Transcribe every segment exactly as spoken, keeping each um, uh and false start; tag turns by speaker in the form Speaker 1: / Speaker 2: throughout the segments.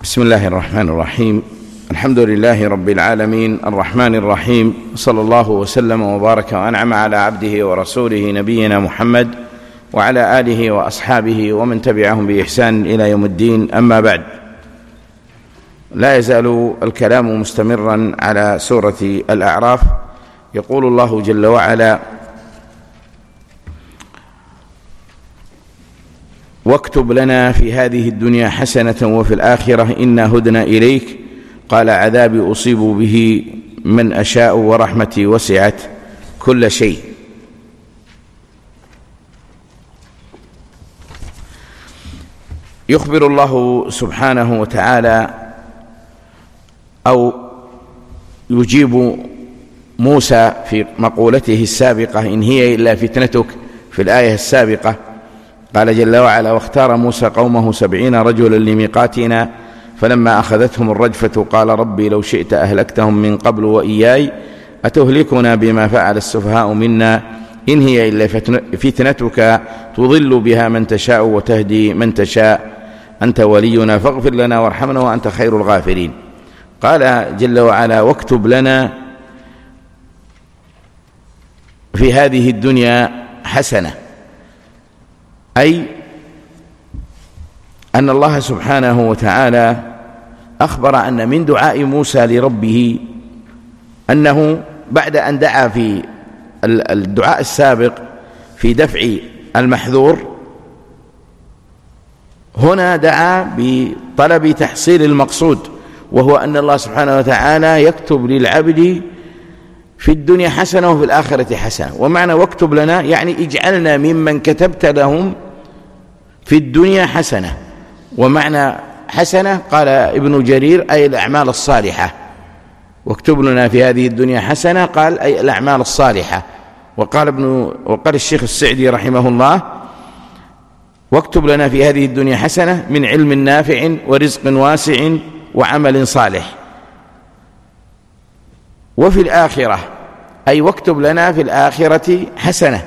Speaker 1: بسم الله الرحمن الرحيم. الحمد لله رب العالمين الرحمن الرحيم، صلى الله وسلم وبارك وأنعم على عبده ورسوله نبينا محمد وعلى آله وأصحابه ومن تبعهم بإحسان إلى يوم الدين. أما بعد، لا يزال الكلام مستمرا على سورة الأعراف. يقول الله جل وعلا: واكتب لنا في هذه الدنيا حسنة وفي الآخرة إنا هدنا إليك قال عذابي أصيب به من أشاء ورحمتي وسعت كل شيء. يخبر الله سبحانه وتعالى أو يجيب موسى في مقولته السابقة: إن هي إلا فتنتك، في الآية السابقة قال جل وعلا: واختار موسى قومه سبعين رجلا لميقاتنا فلما أخذتهم الرجفة قال ربي لو شئت أهلكتهم من قبل وإياي أتهلكنا بما فعل السفهاء منا إن هي إلا فتنتك تضل بها من تشاء وتهدي من تشاء أنت ولينا فاغفر لنا وارحمنا وأنت خير الغافرين. قال جل وعلا: واكتب لنا في هذه الدنيا حسنة، أي أن الله سبحانه وتعالى أخبر أن من دعاء موسى لربه أنه بعد أن دعا في الدعاء السابق في دفع المحذور، هنا دعا بطلب تحصيل المقصود، وهو أن الله سبحانه وتعالى يكتب للعبد في الدنيا حسنة وفي الآخرة حسنة. ومعنى واكتب لنا يعني اجعلنا ممن كتبت لهم في الدنيا حسنة. ومعنى حسنة قال ابن جرير أي الأعمال الصالحة، واكتب لنا في هذه الدنيا حسنة قال أي الأعمال الصالحة. وقال ابن وقال الشيخ السعدي رحمه الله: واكتب لنا في هذه الدنيا حسنة من علم نافع ورزق واسع وعمل صالح. وفي الآخرة أي واكتب لنا في الآخرة حسنة،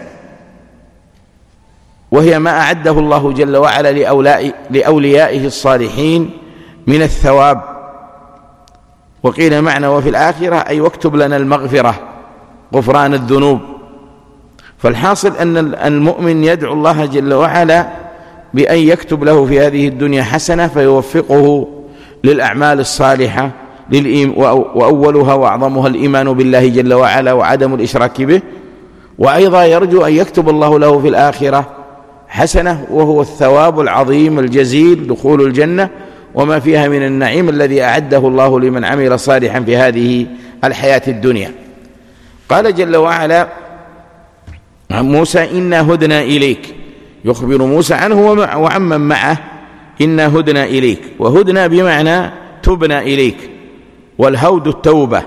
Speaker 1: وهي ما أعده الله جل وعلا لأوليائه الصالحين من الثواب. وقيل معنى وفي الآخرة أي واكتب لنا المغفرة، غفران الذنوب. فالحاصل أن المؤمن يدعو الله جل وعلا بأن يكتب له في هذه الدنيا حسنة فيوفقه للأعمال الصالحة، وأولها وأعظمها الإيمان بالله جل وعلا وعدم الإشراك به. وأيضا يرجو أن يكتب الله له في الآخرة حسنة، وهو الثواب العظيم الجزيل، دخول الجنة وما فيها من النعيم الذي أعده الله لمن عمل صالحا في هذه الحياة الدنيا. قال جل وعلا عن موسى: إنا هدنا إليك، يخبر موسى عنه وعمن معه: إنا هدنا إليك. وهدنا بمعنى تبنا إليك، والهود التوبة.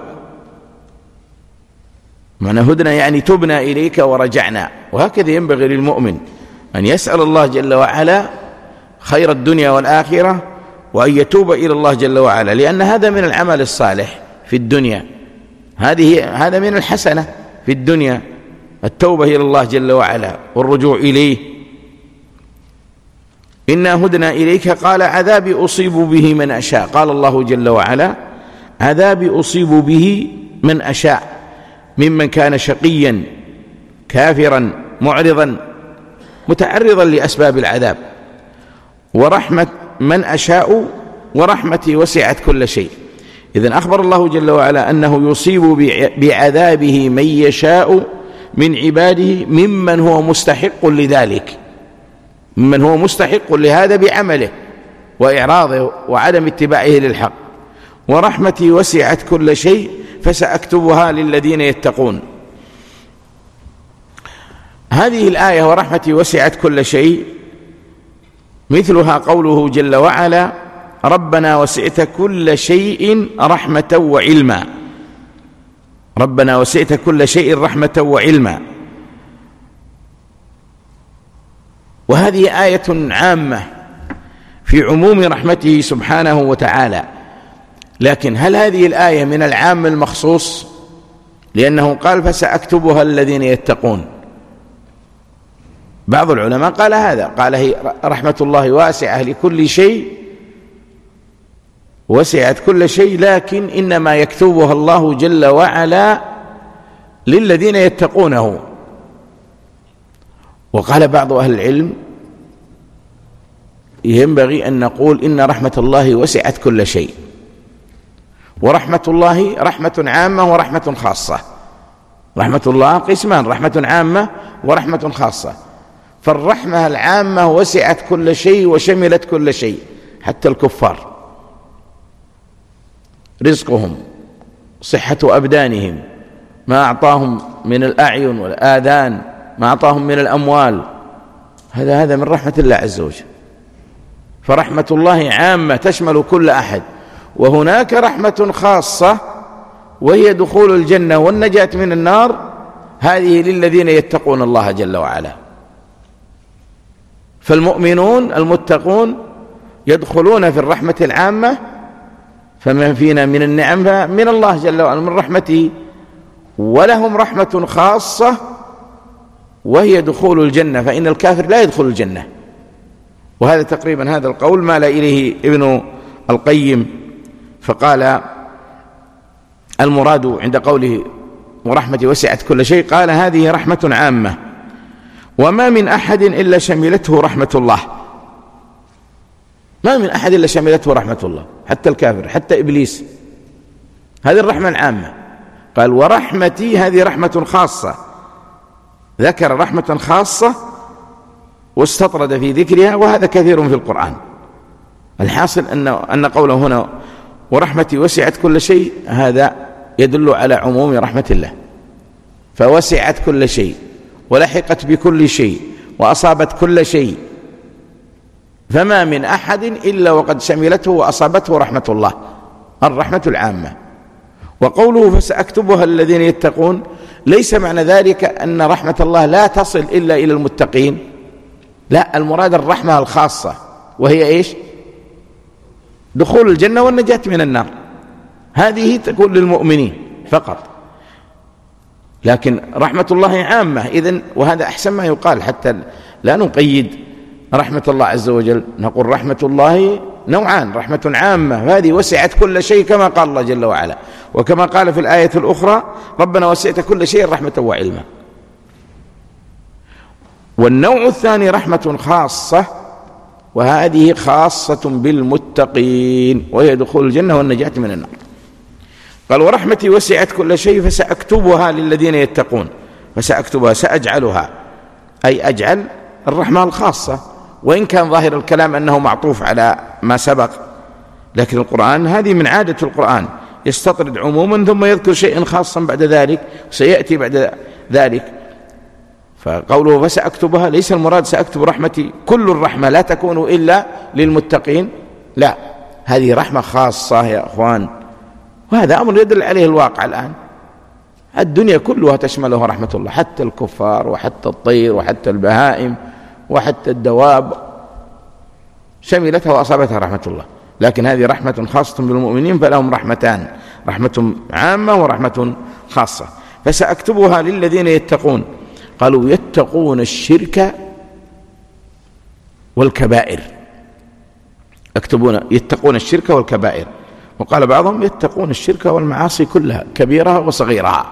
Speaker 1: معنى هدنا يعني تبنا إليك ورجعنا. وهكذا ينبغي للمؤمن أن يسأل الله جل وعلا خير الدنيا والآخرة، وأن يتوب إلى الله جل وعلا، لأن هذا من العمل الصالح في الدنيا، هذه هذا من الحسنة في الدنيا، التوبة إلى الله جل وعلا والرجوع إليه. إنا هدنا إليك قال عذابي أصيب به من أشاء. قال الله جل وعلا: عذابي أصيب به من أشاء، ممن كان شقيا كافرا معرضا متعرضا لأسباب العذاب، ورحمة من أشاء ورحمتي وسعت كل شيء. إذن أخبر الله جل وعلا أنه يصيب بعذابه من يشاء من عباده ممن هو مستحق لذلك، ممن هو مستحق لهذا بعمله وإعراضه وعدم اتباعه للحق. ورحمتي وسعت كل شيء فسأكتبها للذين يتقون. هذه الآية ورحمتي وسعت كل شيء مثلها قوله جل وعلا: ربنا وسعت كل شيء رحمة وعلما. ربنا وسعت كل شيء رحمة وعلما. وهذه آية عامة في عموم رحمته سبحانه وتعالى. لكن هل هذه الآية من العام المخصوص؟ لأنه قال: فسأكتبها الذين يتقون. بعض العلماء قال هذا، قال هي رحمة الله واسعة لكل شيء وسعت كل شيء، لكن إنما يكتبها الله جل وعلا للذين يتقونه. وقال بعض أهل العلم ينبغي أن نقول إن رحمة الله وسعت كل شيء، ورحمة الله رحمة عامة ورحمة خاصة. رحمة الله قسمان، رحمة عامة ورحمة خاصة. فالرحمة العامة وسعت كل شيء وشملت كل شيء، حتى الكفار رزقهم، صحة أبدانهم، ما أعطاهم من الأعين والآذان، ما أعطاهم من الأموال، هذا هذا من رحمة الله عز وجل. فرحمة الله عامة تشمل كل أحد، وهناك رحمة خاصة وهي دخول الجنة والنجاة من النار، هذه للذين يتقون الله جل وعلا. فالمؤمنون المتقون يدخلون في الرحمة العامة، فما فينا من النعم من الله جل وعلا من رحمته، ولهم رحمة خاصة وهي دخول الجنة، فإن الكافر لا يدخل الجنة. وهذا تقريبا هذا القول مال إليه ابن القيم، فقال المراد عند قوله ورحمتي وسعت كل شيء، قال هذه رحمة عامة، وما من أحد إلا شملته رحمة الله. ما من أحد إلا شملته رحمة الله، حتى الكافر، حتى إبليس، هذه الرحمة العامة. قال ورحمتي هذه رحمة خاصة، ذكر رحمة خاصة واستطرد في ذكرها، وهذا كثير في القرآن. الحاصل أن أن قوله هنا ورحمتي وسعت كل شيء، هذا يدل على عموم رحمة الله، فوسعت كل شيء ولحقت بكل شيء وأصابت كل شيء، فما من أحد إلا وقد شملته وأصابته رحمة الله، الرحمة العامة. وقوله فسأكتبها الذين يتقون، ليس معنى ذلك أن رحمة الله لا تصل إلا إلى المتقين، لا، المراد الرحمة الخاصة، وهي إيش؟ دخول الجنة والنجاة من النار، هذه تكون للمؤمنين فقط. لكن رحمة الله عامة إذن، وهذا أحسن ما يقال، حتى لا نقيد رحمة الله عز وجل، نقول رحمة الله نوعان، رحمة عامة هذه وسعت كل شيء كما قال الله جل وعلا، وكما قال في الآية الأخرى ربنا وسعت كل شيء رحمة وعلما. والنوع الثاني رحمة خاصة، وهذه خاصة بالمتقين، وهي دخول الجنة والنجاة من النار. قال ورحمتي وسعت كل شيء فسأكتبها للذين يتقون، فسأكتبها سأجعلها، أي أجعل الرحمة الخاصة، وإن كان ظاهر الكلام أنه معطوف على ما سبق، لكن القرآن هذه من عادة القرآن، يستطرد عموما ثم يذكر شيئا خاصا بعد ذلك، سيأتي بعد ذلك. فقوله فسأكتبها ليس المراد سأكتب رحمتي كل الرحمة لا تكون إلا للمتقين، لا، هذه رحمة خاصة يا أخوان، وهذا أمر يدل عليه الواقع الآن. الدنيا كلها تشمله رحمة الله، حتى الكفار وحتى الطير وحتى البهائم وحتى الدواب شملتها وأصابتها رحمة الله، لكن هذه رحمة خاصة بالمؤمنين، فلهم رحمتان، رحمة عامة ورحمة خاصة. فسأكتبها للذين يتقون، قالوا يتقون الشرك والكبائر، يكتبون يتقون الشرك والكبائر، وقال بعضهم يتقون الشرك والمعاصي كلها كبيرها وصغيرها.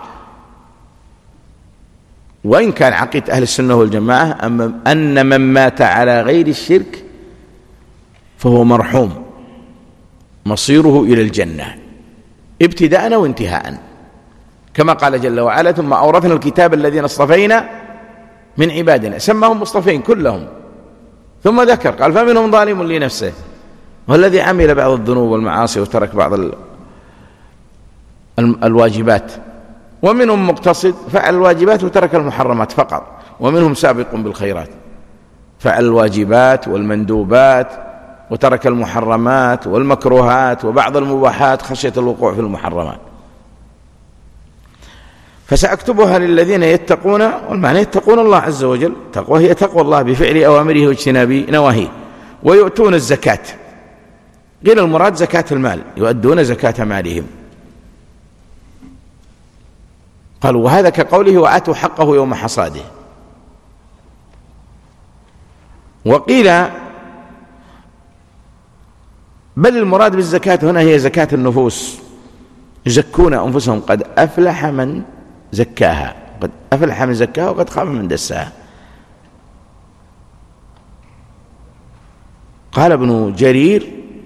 Speaker 1: وإن كان عقيدة أهل السنة والجماعة أن من مات على غير الشرك فهو مرحوم، مصيره إلى الجنة ابتداء وانتهاء، كما قال جل وعلا ثم أورثنا الكتاب الذين اصطفينا من عبادنا، سماهم مصطفين كلهم، ثم ذكر قال فمنهم ظالم لنفسه، والذي عمل بعض الذنوب والمعاصي وترك بعض الواجبات، ومنهم مقتصد فعل الواجبات وترك المحرمات فقط، ومنهم سابق بالخيرات فعل الواجبات والمندوبات وترك المحرمات والمكروهات وبعض المباحات خشية الوقوع في المحرمات. فسأكتبها للذين يتقون، والمعنى يتقون الله عز وجل، تقوى هي تقوى الله بفعل أوامره واجتناب نواهيه، ويؤتون الزكاة، قيل المراد زكاة المال، يؤدون زكاة مالهم. قالوا وهذا كقوله وآتوا حقه يوم حصاده. وقيل بل المراد بالزكاة هنا هي زكاة النفوس، يزكون أنفسهم، قد أفلح من زكاها، قد أفلح من زكاها وقد خاب من دساها. قال ابن جرير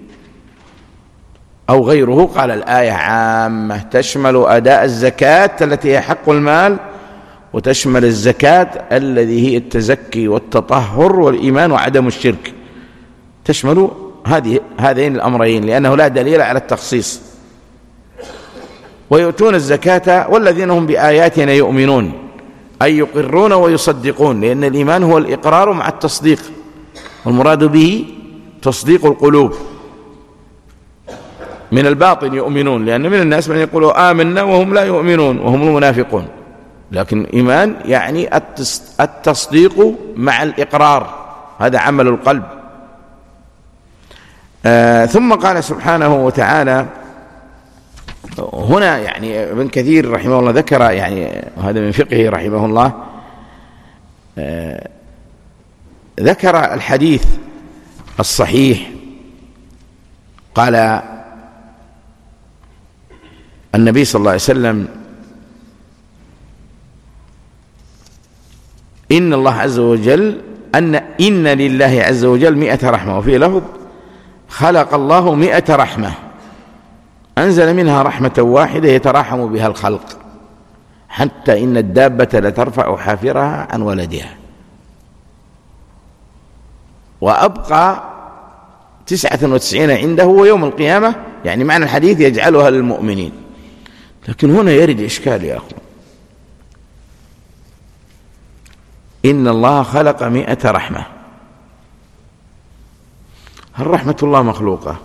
Speaker 1: أو غيره قال الآية عامة تشمل أداء الزكاة التي هي حق المال، وتشمل الزكاة الذي هي التزكي والتطهر والإيمان وعدم الشرك، تشمل هذه هذين الأمرين لأنه لا دليل على التخصيص. ويؤتون الزكاة والذين هم بآياتنا يؤمنون، أي يقرون ويصدقون، لأن الإيمان هو الإقرار مع التصديق، والمراد به تصديق القلوب. من الباطن يؤمنون، لأن من الناس من يقولوا آمنا وهم لا يؤمنون وهم المنافقون، لكن إيمان يعني التصديق مع الإقرار، هذا عمل القلب. آه ثم قال سبحانه وتعالى هنا، يعني ابن كثير رحمه الله ذكر، يعني هذا من فقهه رحمه الله، آه ذكر الحديث الصحيح، قال النبي صلى الله عليه وسلم إن الله عز وجل أن إن لله عز وجل مئة رحمة، وفي لفظ خلق الله مئة رحمة أنزل منها رحمة واحدة يتراحم بها الخلق، حتى إن الدابة لترفع حافرها عن ولدها، وأبقى تسعة وتسعين عنده ويوم القيامة، يعني معنى الحديث يجعلها للمؤمنين. لكن هنا يرد إشكال يا أخوان، إن الله خلق مئة رحمة، هل رحمة الله مخلوقة؟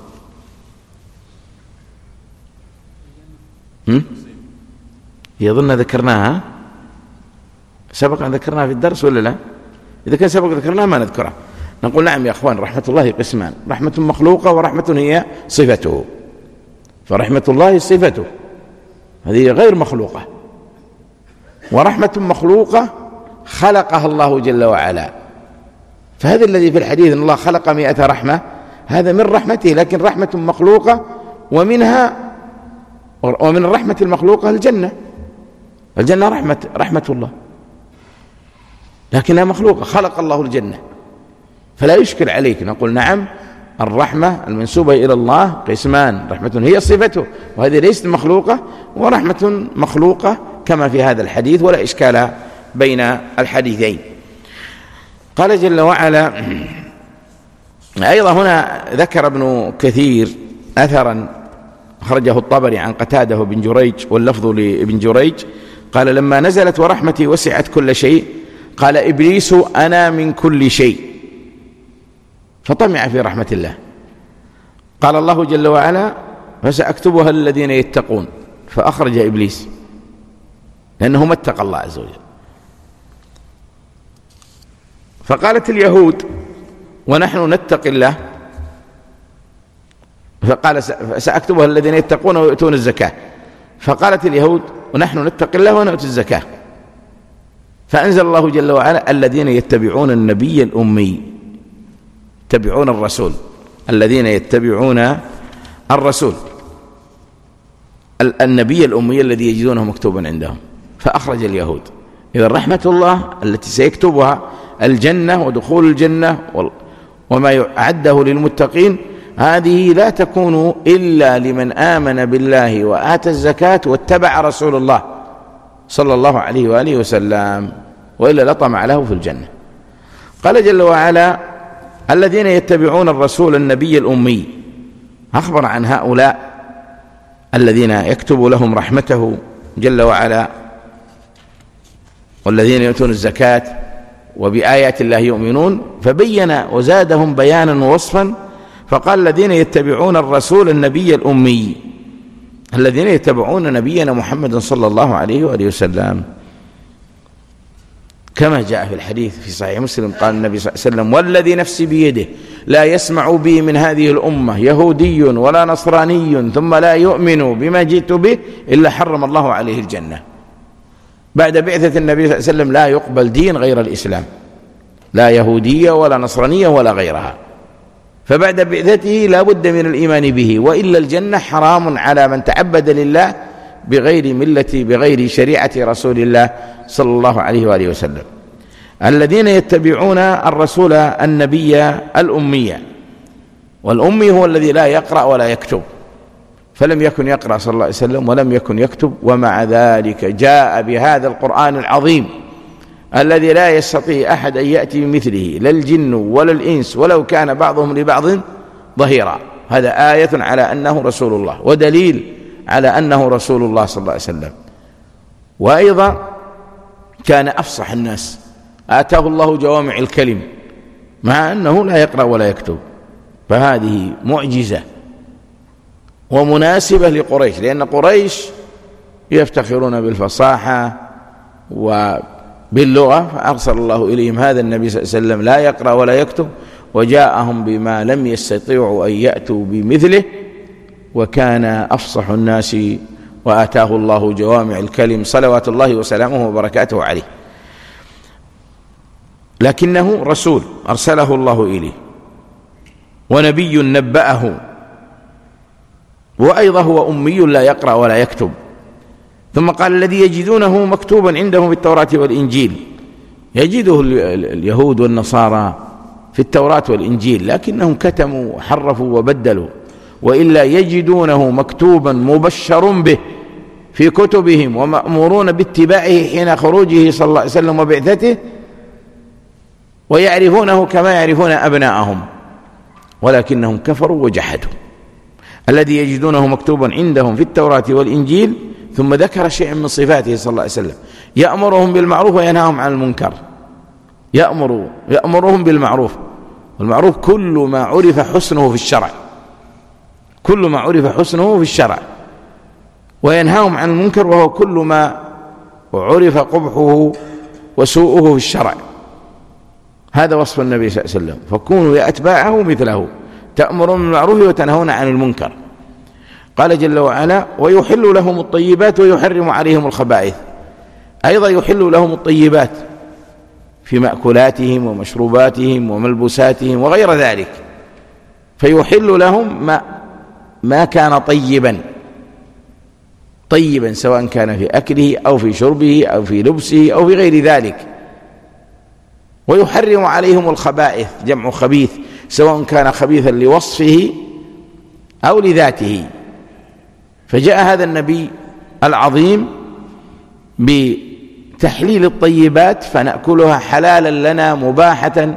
Speaker 1: يظن ذكرناها، سبق أن ذكرناها في الدرس ولا لا؟ إذا كان سبق ذكرناها ما نذكرها، نقول نعم يا أخوان، رحمة الله قسمان، رحمة مخلوقة ورحمة هي صفته، فرحمة الله صفته هذه غير مخلوقة، ورحمة مخلوقة خلقها الله جل وعلا. فهذا الذي في الحديث أن الله خلق مئة رحمة هذا من رحمته، لكن رحمة مخلوقة، ومنها ومن الرحمة المخلوقة الجنة، الجنة رحمة رحمة الله، لكنها مخلوقة، خلق الله الجنة، فلا يشكل عليك، نقول نعم الرحمة المنسوبة إلى الله قسمان، رحمة هي صفته وهذه ليست مخلوقة، ورحمة مخلوقة كما في هذا الحديث، ولا إشكال بين الحديثين. قال جل وعلا أيضا هنا ذكر ابن كثير أثرا أخرجه الطبري عن قتاده بن جريج، واللفظ لابن جريج، قال لما نزلت ورحمتي وسعت كل شيء قال إبليس أنا من كل شيء، فطمع في رحمة الله. قال الله جل وعلا فسأكتبها للذين يتقون، فأخرج إبليس لأنه ما اتقى الله عز وجل. فقالت اليهود ونحن نتقي الله، فقال سأكتبها الذين يتقون ويؤتون الزكاة، فقالت اليهود ونحن نتقي الله ونؤتي الزكاة، فأنزل الله جل وعلا الذين يتبعون النبي الأمي، يتبعون الرسول، الذين يتبعون الرسول النبي الأمي الذي يجدونه مكتوبا عندهم، فأخرج اليهود. إذا رحمة الله التي سيكتبها الجنة ودخول الجنة وما أعده للمتقين هذه لا تكون إلا لمن آمن بالله وآتى الزكاة واتبع رسول الله صلى الله عليه وآله وسلم، وإلا لطمع له في الجنة. قال جل وعلا الذين يتبعون الرسول النبي الأمي، أخبر عن هؤلاء الذين يكتب لهم رحمته جل وعلا، والذين يؤتون الزكاة وبآيات الله يؤمنون، فبين وزادهم بيانا ووصفا، فقال الذين يتبعون الرسول النبي الأمي، الذين يتبعون نبينا محمد صلى الله عليه وآله وسلم، كما جاء في الحديث في صحيح مسلم قال النبي صلى الله عليه وسلم والذي نفسي بيده لا يسمع بي من هذه الأمة يهودي ولا نصراني ثم لا يؤمن بما جئت به إلا حرم الله عليه الجنة. بعد بعثة النبي صلى الله عليه وسلم لا يقبل دين غير الإسلام، لا يهودية ولا نصرانية ولا غيرها، فبعد بعثته لا بد من الإيمان به، وإلا الجنة حرام على من تعبد لله بغير ملة بغير شريعة رسول الله صلى الله عليه وآله وسلم. الذين يتبعون الرسول النبي الأمية، والأمي هو الذي لا يقرأ ولا يكتب، فلم يكن يقرأ صلى الله عليه وسلم ولم يكن يكتب، ومع ذلك جاء بهذا القرآن العظيم الذي لا يستطيع أحد أن يأتي بمثله، لا الجن ولا الإنس ولو كان بعضهم لبعض ظهيرا. هذا آية على أنه رسول الله، ودليل على أنه رسول الله صلى الله عليه وسلم. وأيضا كان أفصح الناس، آتاه الله جوامع الكلم مع أنه لا يقرأ ولا يكتب، فهذه معجزة ومناسبة لقريش، لأن قريش يفتخرون بالفصاحة وباللغة، فأرسل الله إليهم هذا النبي صلى الله عليه وسلم لا يقرأ ولا يكتب، وجاءهم بما لم يستطيعوا أن يأتوا بمثله، وكان أفصح الناس وآتاه الله جوامع الكلم صلوات الله وسلامه وبركاته عليه. لكنه رسول أرسله الله إليه، ونبي نبأه، وأيضا هو أمي لا يقرأ ولا يكتب. ثم قال الذي يجدونه مكتوبا عندهم في التوراة والإنجيل، يجده اليهود والنصارى في التوراة والإنجيل، لكنهم كتموا وحرفوا وبدلوا، وإلا يجدونه مكتوبا مبشر به في كتبهم ومأمورون باتباعه حين خروجه صلى الله عليه وسلم وبعثته، ويعرفونه كما يعرفون أبناءهم، ولكنهم كفروا وجحدوا. الذي يجدونه مكتوبا عندهم في التوراة والإنجيل، ثم ذكر شيئا من صفاته صلى الله عليه وسلم، يأمرهم بالمعروف وينهاهم عن المنكر. يأمر يأمرهم بالمعروف، والمعروف كل ما عرف حسنه في الشرع، كل ما عرف حسنه في الشرع، وينهاهم عن المنكر وهو كل ما عرف قبحه وسوءه في الشرع. هذا وصف النبي صلى الله عليه وسلم، فكونوا يا أتباعه مثله، تأمرون بالمعروف وتنهون عن المنكر. قال جل وعلا ويحل لهم الطيبات ويحرم عليهم الخبائث، أيضا يحل لهم الطيبات في مأكولاتهم ومشروباتهم وملبوساتهم وغير ذلك، فيحل لهم ما, ما كان طيبا طيبا سواء كان في أكله أو في شربه أو في لبسه أو في غير ذلك. ويحرم عليهم الخبائث، جمع خبيث، سواء كان خبيثا لوصفه أو لذاته. فجاء هذا النبي العظيم بتحليل الطيبات فنأكلها حلالا لنا مباحة،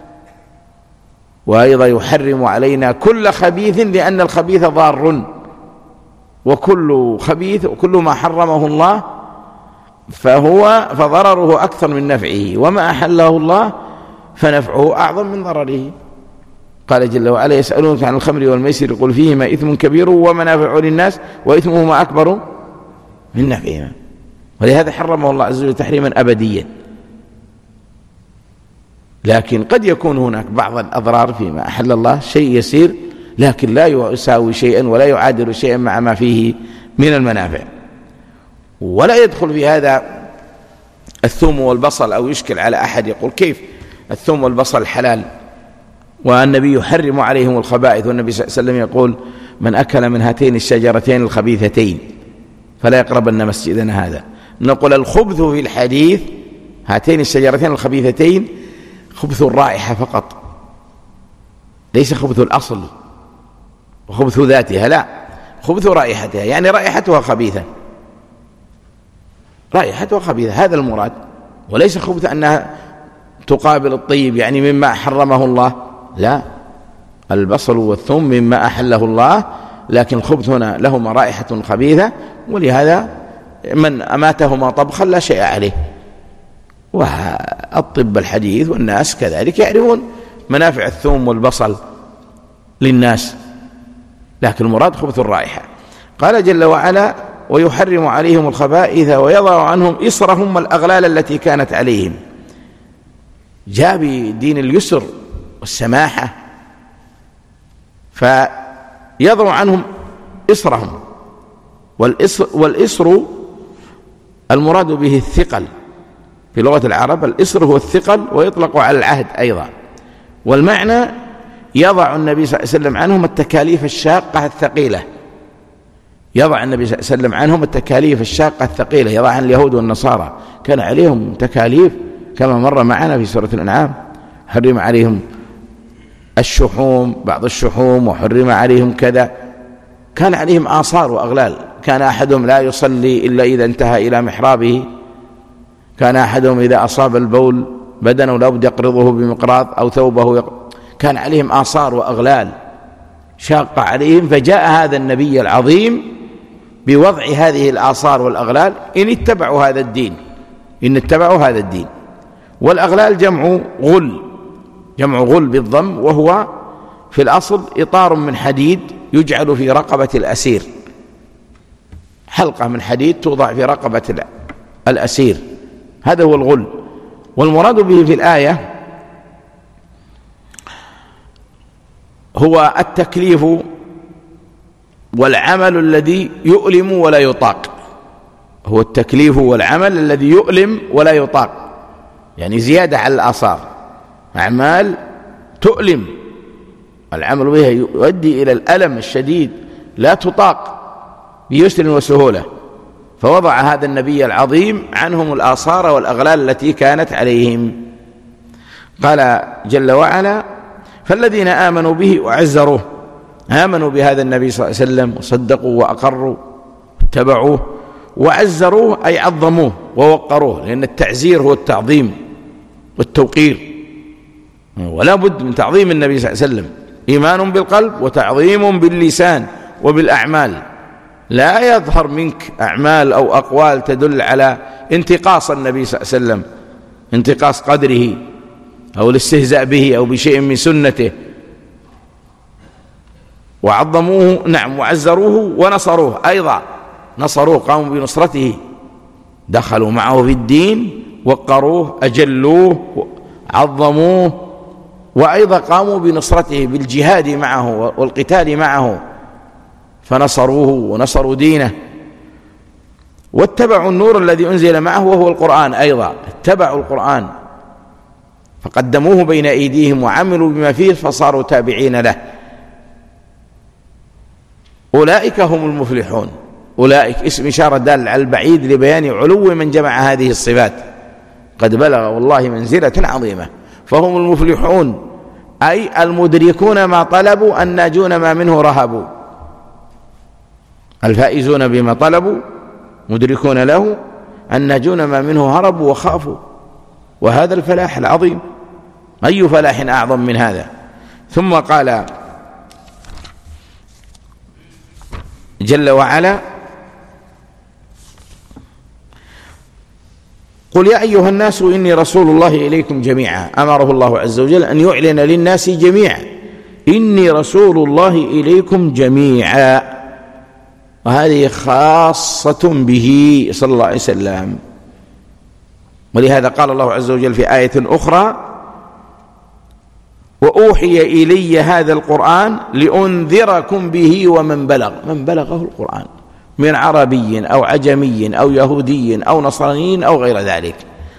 Speaker 1: وأيضا يحرم علينا كل خبيث، لأن الخبيث ضار، وكل خبيث وكل ما حرمه الله فهو فضرره أكثر من نفعه، وما أحله الله فنفعه أعظم من ضرره. قال جل وعلا يسألونك عن الخمر والميسر قل فيهما إثم كبير ومنافع للناس وإثمهما أكبر من نفعهما، ولهذا حرمه الله عز وجل تحريما أبديا. لكن قد يكون هناك بعض الأضرار فيما أحل الله، شيء يسير لكن لا يساوي شيئا ولا يعادل شيئا مع ما فيه من المنافع. ولا يدخل في هذا الثوم والبصل، أو يشكل على أحد يقول كيف الثوم والبصل حلال والنبي يحرم عليهم الخبائث، والنبي صلى الله عليه وسلم يقول من أكل من هاتين الشجرتين الخبيثتين فلا يقربن مسجدنا هذا. نقول الخبث في الحديث هاتين الشجرتين الخبيثتين خبث الرائحة فقط، ليس خبث الأصل وخبث ذاتها، لا، خبث رائحتها، يعني رائحتها خبيثة، رائحتها خبيثة، هذا المراد، وليس خبث أنها تقابل الطيب يعني مما حرمه الله، لا، البصل والثوم مما أحله الله، لكن الخبث هنا لهما رائحة خبيثة، ولهذا من أماتهما طبخا لا شيء عليه. والطب الحديث والناس كذلك يعرفون منافع الثوم والبصل للناس، لكن المراد خبث الرائحة. قال جل وعلا ويحرم عليهم الخبائث ويضع عنهم إصرهم والأغلال التي كانت عليهم. جاء بدين اليسر والسماحة، فيضع عنهم إصرهم، والإصر, والإصر المراد به الثقل في لغة العرب، الإصر هو الثقل ويطلق على العهد أيضا، والمعنى يضع النبي صلى الله عليه وسلم عنهم التكاليف الشاقة الثقيلة، يضع النبي صلى الله عليه وسلم عنهم التكاليف الشاقة الثقيلة، يضع عن اليهود والنصارى كان عليهم تكاليف كما مر معنا في سورة الأنعام، حرم عليهم الشحوم بعض الشحوم وحرم عليهم كذا، كان عليهم آثار وأغلال. كان أحدهم لا يصلي إلا إذا انتهى إلى محرابه، كان أحدهم إذا أصاب البول بدنه لابد يقرضه بمقراض أو ثوبه يقرض. كان عليهم آثار وأغلال شاقة عليهم، فجاء هذا النبي العظيم بوضع هذه الآثار والأغلال إن اتبعوا هذا الدين، إن اتبعوا هذا الدين. والأغلال جمع غل، جمع غل بالضم، وهو في الأصل إطار من حديد يجعل في رقبة الأسير، حلقة من حديد توضع في رقبة الأسير، هذا هو الغل. والمراد به في الآية هو التكليف والعمل الذي يؤلم ولا يطاق، هو التكليف والعمل الذي يؤلم ولا يطاق، يعني زيادة على الآثار، أعمال تؤلم، العمل بها يؤدي إلى الألم الشديد لا تطاق بيسر وسهولة. فوضع هذا النبي العظيم عنهم الآثار والأغلال التي كانت عليهم. قال جل وعلا: فالذين آمنوا به وعزروه، آمنوا بهذا النبي صلى الله عليه وسلم وصدقوا وأقروا اتبعوه، وعزروه أي عظموه ووقروه، لأن التعزير هو التعظيم والتوقير، ولا بد من تعظيم النبي صلى الله عليه وسلم، إيمان بالقلب وتعظيم باللسان وبالأعمال. لا يظهر منك أعمال أو أقوال تدل على انتقاص النبي صلى الله عليه وسلم، انتقاص قدره أو الاستهزاء به أو بشيء من سنته. وعظموه، نعم، وعزروه ونصروه أيضا، نصروه قاموا بنصرته، دخلوا معه في الدين، وقروه أجلوه عظموه، وأيضا قاموا بنصرته بالجهاد معه والقتال معه، فنصروه ونصروا دينه. واتبعوا النور الذي أنزل معه وهو القرآن، أيضا اتبعوا القرآن فقدموه بين أيديهم وعملوا بما فيه فصاروا تابعين له. أولئك هم المفلحون، أولئك اسم إشارة دال على البعيد لبيان علو من جمع هذه الصفات، قد بلغ والله منزلة عظيمة. فهم المفلحون أي المدركون ما طلبوا، الناجون ما منه رهبوا، الفائزون بما طلبوا مدركون له، الناجون ما منه هربوا وخافوا. وهذا الفلاح العظيم، أي فلاح أعظم من هذا؟ ثم قال جل وعلا: قل يا أيها الناس إني رسول الله إليكم جميعا. أمره الله عز وجل أن يعلن للناس جميعا: إني رسول الله إليكم جميعا، وهذه خاصة به صلى الله عليه وسلم. ولهذا قال الله عز وجل في آية أخرى: وأوحي إلي هذا القرآن لأنذركم به ومن بلغ، من بلغه القرآن من عربي أو عجمي أو يهودي أو نصراني أو غير ذلك.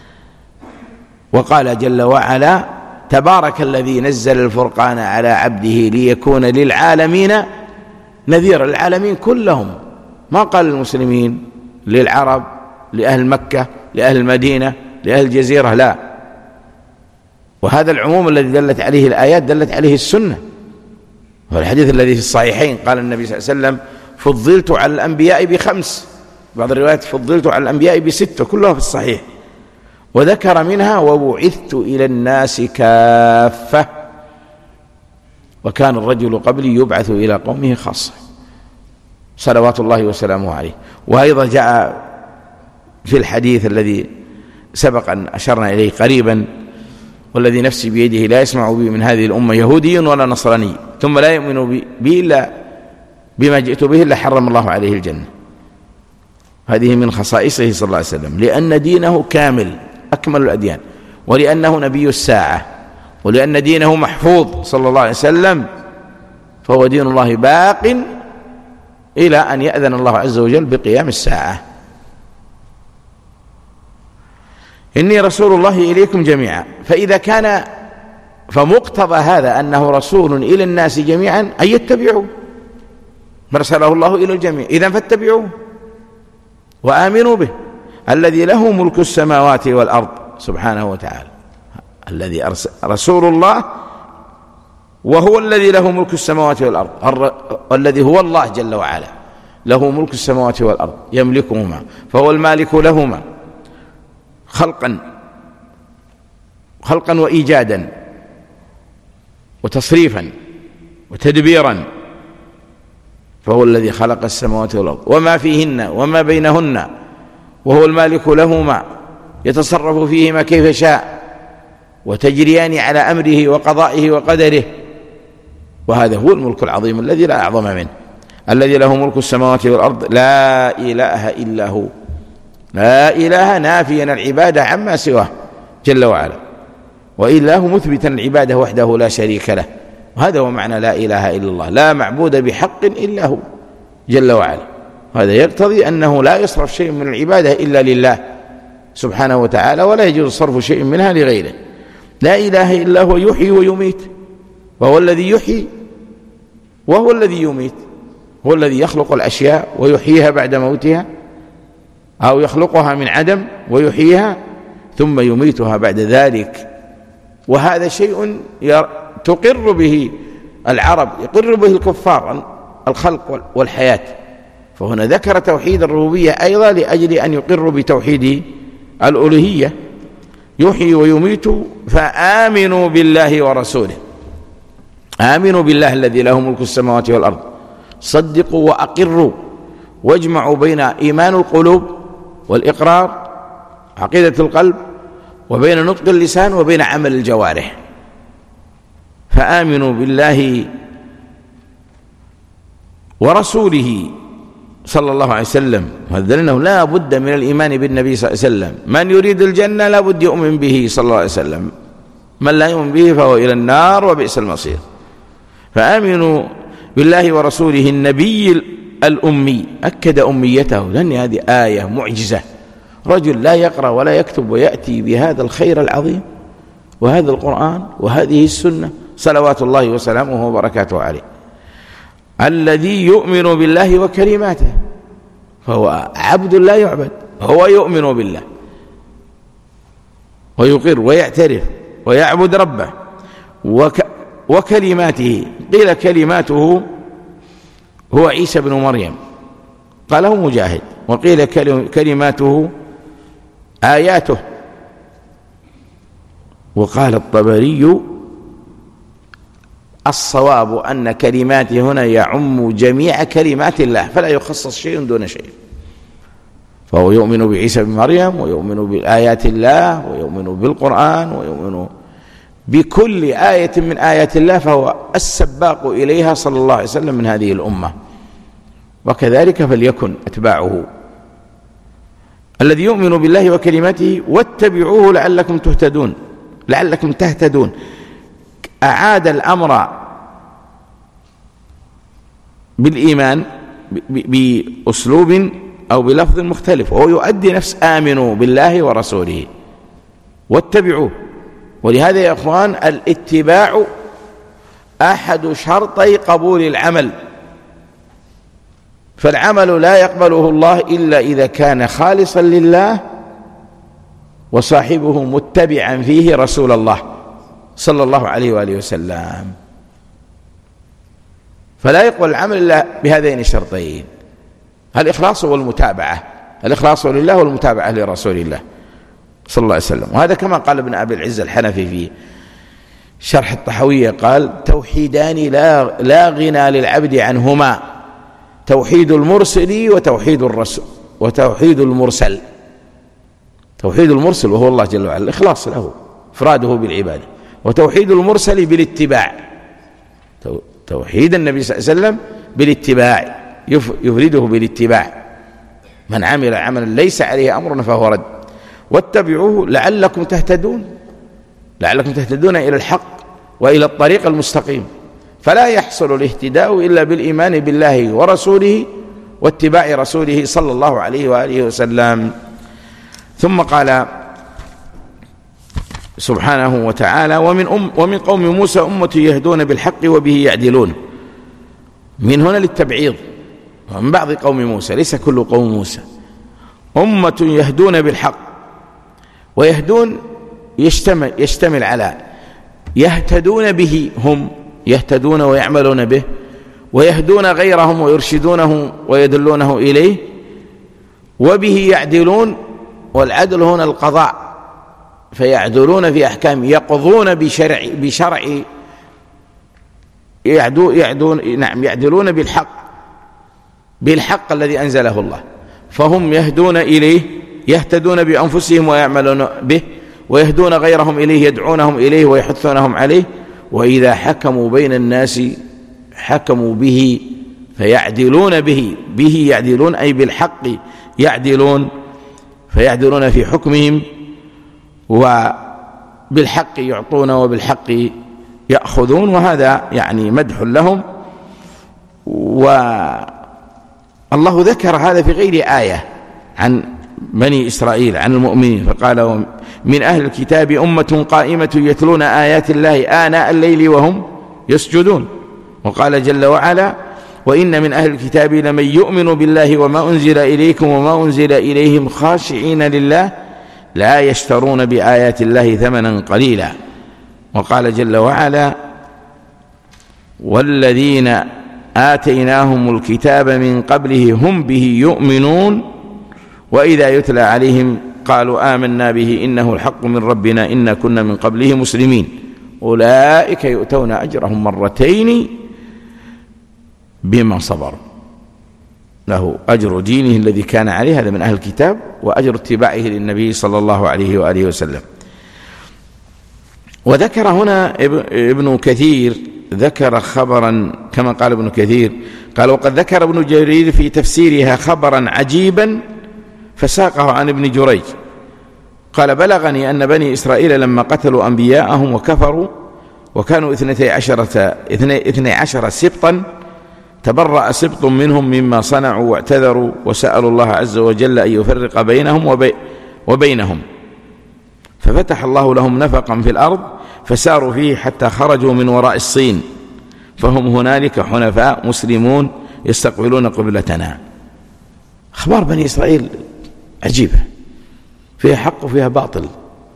Speaker 1: وقال جل وعلا: تبارك الذي نزل الفرقان على عبده ليكون للعالمين نذيرا، العالمين كلهم، ما قال المسلمين، للعرب، لأهل مكة، لأهل المدينة، لأهل الجزيرة، لا. وهذا العموم الذي دلت عليه الآيات دلت عليه السنة. والحديث الذي في الصحيحين قال النبي صلى الله عليه وسلم: فضلت على الأنبياء بخمس، بعض الروايات فضلت على الأنبياء بستة، كلها في الصحيح. وذكر منها: وبعثت إلى الناس كافة، وكان الرجل قبلي يبعث إلى قومه خاصة، صلوات الله وسلامه عليه. وأيضا جاء في الحديث الذي سبق أن أشرنا إليه قريبا: والذي نفسي بيده لا يسمع بي من هذه الأمة يهودي ولا نصراني ثم لا يؤمن بي إلا بما جئت به إلا حرم الله عليه الجنة. هذه من خصائصه صلى الله عليه وسلم، لأن دينه كامل أكمل الأديان، ولأنه نبي الساعة، ولأن دينه محفوظ صلى الله عليه وسلم، فهو دين الله باق إلى أن يأذن الله عز وجل بقيام الساعة. إني رسول الله إليكم جميعا. فإذا كان فمقتضى هذا أنه رسول إلى الناس جميعا أن يتبعوه، مرسله الله إلى الجميع، إذن فاتبعوه وآمنوا به الذي له ملك السماوات والأرض سبحانه وتعالى، الذي أرسل رسول الله وهو الذي له ملك السماوات والأرض، الذي هو الله جل وعلا له ملك السماوات والأرض يملكهما، فهو المالك لهما خلقا خلقا وإيجادا وتصريفا وتدبيرا، فهو الذي خلق السماوات والأرض وما فيهن وما بينهن، وهو المالك لهما يتصرف فيهما كيف شاء، وتجريان على أمره وقضائه وقدره، وهذا هو الملك العظيم الذي لا أعظم منه، الذي له ملك السماوات والأرض لا إله إلا هو، لا إله نافيا العبادة عما سواه جل وعلا، وإله مثبتا العبادة وحده لا شريك له، وهذا هو معنى لا إله إلا الله، لا معبود بحق إلا هو جل وعلا. هذا يقتضي أنه لا يصرف شيء من العبادة إلا لله سبحانه وتعالى، ولا يجوز صرف شيء منها لغيره. لا إله إلا هو يحيي ويميت، وهو الذي يحيي وهو الذي يميت، هو الذي يخلق الأشياء ويحييها بعد موتها، أو يخلقها من عدم ويحييها ثم يميتها بعد ذلك، وهذا شيء تقر به العرب، يقر به الكفار، الخلق والحياة. فهنا ذكر توحيد الربوبية أيضا لأجل أن يقر بتوحيد الألوهية، يحيي ويميت، فآمنوا بالله ورسوله، آمنوا بالله الذي له ملك السماوات والأرض، صدقوا وأقروا، واجمعوا بين إيمان القلوب والإقرار عقيدة القلب، وبين نطق اللسان، وبين عمل الجوارح. فآمنوا بالله ورسوله صلى الله عليه وسلم، وهذا لأنه لا بد من الإيمان بالنبي صلى الله عليه وسلم، من يريد الجنة لا بد يؤمن به صلى الله عليه وسلم، من لا يؤمن به فهو إلى النار وبئس المصير. فآمنوا بالله ورسوله النبي الأمي، أكد أميته، لأن هذه آية معجزة، رجل لا يقرأ ولا يكتب ويأتي بهذا الخير العظيم وهذا القرآن وهذه السنة صلوات الله وسلامه وبركاته عليه، الذي يؤمن بالله وكلماته، فهو عبد لا يعبد، هو يؤمن بالله ويقر ويعترف ويعبد ربه وك وكلماته. قيل كلماته هو عيسى بن مريم، قاله مجاهد، وقيل كلماته آياته، وقال الطبري الصواب أن كلماته هنا يعم جميع كلمات الله، فلا يخصص شيء دون شيء، فهو يؤمن بعيسى بن مريم، ويؤمن بآيات الله، ويؤمن بالقرآن، ويؤمن بكل آية من آيات الله، فهو السباق إليها صلى الله عليه وسلم من هذه الأمة، وكذلك فليكن أتباعه. الذي يؤمن بالله وكلماته واتبعوه لعلكم تهتدون، لعلكم تهتدون، أعاد الأمر بالإيمان بأسلوب أو بلفظ مختلف، وهو يؤدي نفس آمنوا بالله ورسوله واتبعوه. ولهذا يا أخوان الاتباع أحد شرطي قبول العمل، فالعمل لا يقبله الله إلا إذا كان خالصا لله وصاحبه متبعا فيه رسول الله صلى الله عليه وآله وسلم، فلا يقبل العمل إلا بهذين الشرطين، الإخلاص والمتابعة، الإخلاص لله والمتابعة لرسول الله صلى الله عليه وسلم. وهذا كما قال ابن أبي العز الحنفي في شرح الطحوية، قال توحيدان لا, لا غنى للعبد عنهما، توحيد المرسل وتوحيد الرسول وتوحيد المرسل. توحيد المرسل وهو الله جل وعلا، الإخلاص له، إفراده بالعبادة، وتوحيد المرسل بالاتباع، توحيد النبي صلى الله عليه وسلم بالاتباع، يفرده بالاتباع، من عمل عملا ليس عليه أمرنا فهو رد. واتبعوه لعلكم تهتدون، لعلكم تهتدون إلى الحق وإلى الطريق المستقيم، فلا يحصل الاهتداء إلا بالإيمان بالله ورسوله واتباع رسوله صلى الله عليه وآله وسلم. ثم قال سبحانه وتعالى: ومن, أم ومن قوم موسى أمة يهدون بالحق وبه يعدلون. من هنا للتبعيض، من بعض قوم موسى، ليس كل قوم موسى. أمة يهدون بالحق، ويهدون يشتمل, يشتمل على يهتدون به، هم يهتدون ويعملون به، ويهدون غيرهم ويرشدونه ويدلونه إليه، وبه يعدلون. والعدل هنا القضاء، فيعدلون في أحكام، يقضون بشرع بشرع يعدو يعدون نعم يعدلون بالحق بالحق الذي أنزله الله. فهم يهدون إليه، يهتدون بأنفسهم ويعملون به، ويهدون غيرهم إليه، يدعونهم إليه ويحثونهم عليه. وإذا حكموا بين الناس حكموا به فيعدلون به به يعدلون أي بالحق يعدلون، فيعدلون في حكمهم، وبالحق يعطون وبالحق يأخذون. وهذا يعني مدح لهم. والله ذكر هذا في غير آية عن بني إسرائيل، عن المؤمنين، فقال: من أهل الكتاب أمة قائمة يتلون آيات الله آناء الليل وهم يسجدون. وقال جل وعلا: وإن من أهل الكتاب لمن يؤمن بالله وما أنزل إليكم وما أنزل إليهم خاشعين لله لا يشترون بآيات الله ثمنا قليلا. وقال جل وعلا: والذين آتيناهم الكتاب من قبله هم به يؤمنون وإذا يتلى عليهم قالوا آمنا به إنه الحق من ربنا إنا كنا من قبله مسلمين أولئك يؤتون أجرهم مرتين بما صبروا، له أجر دينه الذي كان عليه، هذا من أهل الكتاب، وأجر اتباعه للنبي صلى الله عليه وآله وسلم. وذكر هنا ابن كثير، ذكر خبرا كما قال ابن كثير، قال: وقد ذكر ابن جرير في تفسيرها خبرا عجيبا فساقه عن ابن جريج، قال: بلغني أن بني إسرائيل لما قتلوا أنبياءهم وكفروا وكانوا اثنتي عشرة, اثني عشر سبطا تبرأ سبط منهم مما صنعوا واعتذروا وسألوا الله عز وجل أن يفرق بينهم وبي وبينهم، ففتح الله لهم نفقا في الأرض فساروا فيه حتى خرجوا من وراء الصين، فهم هنالك حنفاء مسلمون يستقبلون قبلتنا. أخبار بني إسرائيل عجيبة، فيها حق وفيها باطل.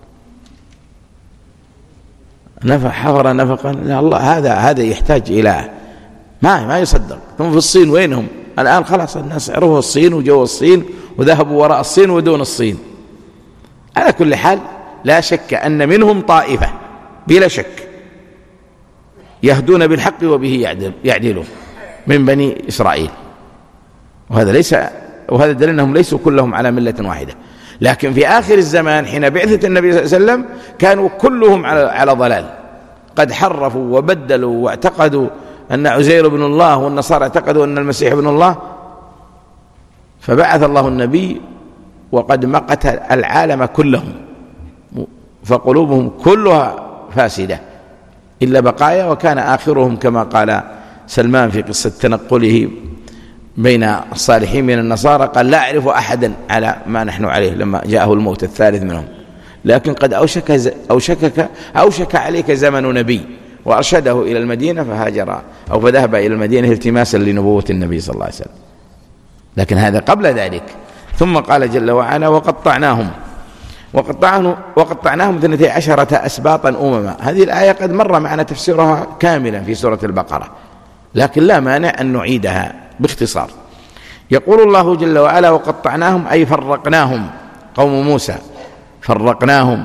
Speaker 1: نفق حفر نفقا، الله هذا هذا يحتاج إلى ما ما يصدق. ثم في الصين وينهم الآن؟ خلاص الناس عرفوا الصين وجو الصين وذهبوا وراء الصين ودون الصين. على كل حال لا شك أن منهم طائفة بلا شك يهدون بالحق وبه يعدل يعدلون من بني إسرائيل، وهذا ليس وهذا دليل أنهم ليسوا كلهم على ملة واحدة. لكن في آخر الزمان حين بعثة النبي صلى الله عليه وسلم كانوا كلهم على على ضلال، قد حرفوا وبدلوا واعتقدوا أن عزير بن الله، والنصارى اعتقدوا أن المسيح ابن الله، فبعث الله النبي وقد مقت العالم كلهم، فقلوبهم كلها فاسدة إلا بقايا، وكان آخرهم كما قال سلمان في قصة تنقله بين الصالحين من النصارى، قال: لا أعرف أحدا على ما نحن عليه لما جاءه الموت الثالث منهم، لكن قد أوشك, أوشكك أوشك عليك زمن نبي، وأرشده إلى المدينة فهاجر أو فذهب إلى المدينة التماسا لنبوة النبي صلى الله عليه وسلم. لكن هذا قبل ذلك. ثم قال جل وعلا: وقطعناهم وقطعناهم وقطعناهم اثنتي عشرة أسباطا أمما. هذه الآية قد مر معنا تفسيرها كاملا في سورة البقرة، لكن لا مانع أن نعيدها باختصار. يقول الله جل وعلا: وقطعناهم أي فرقناهم، قوم موسى فرقناهم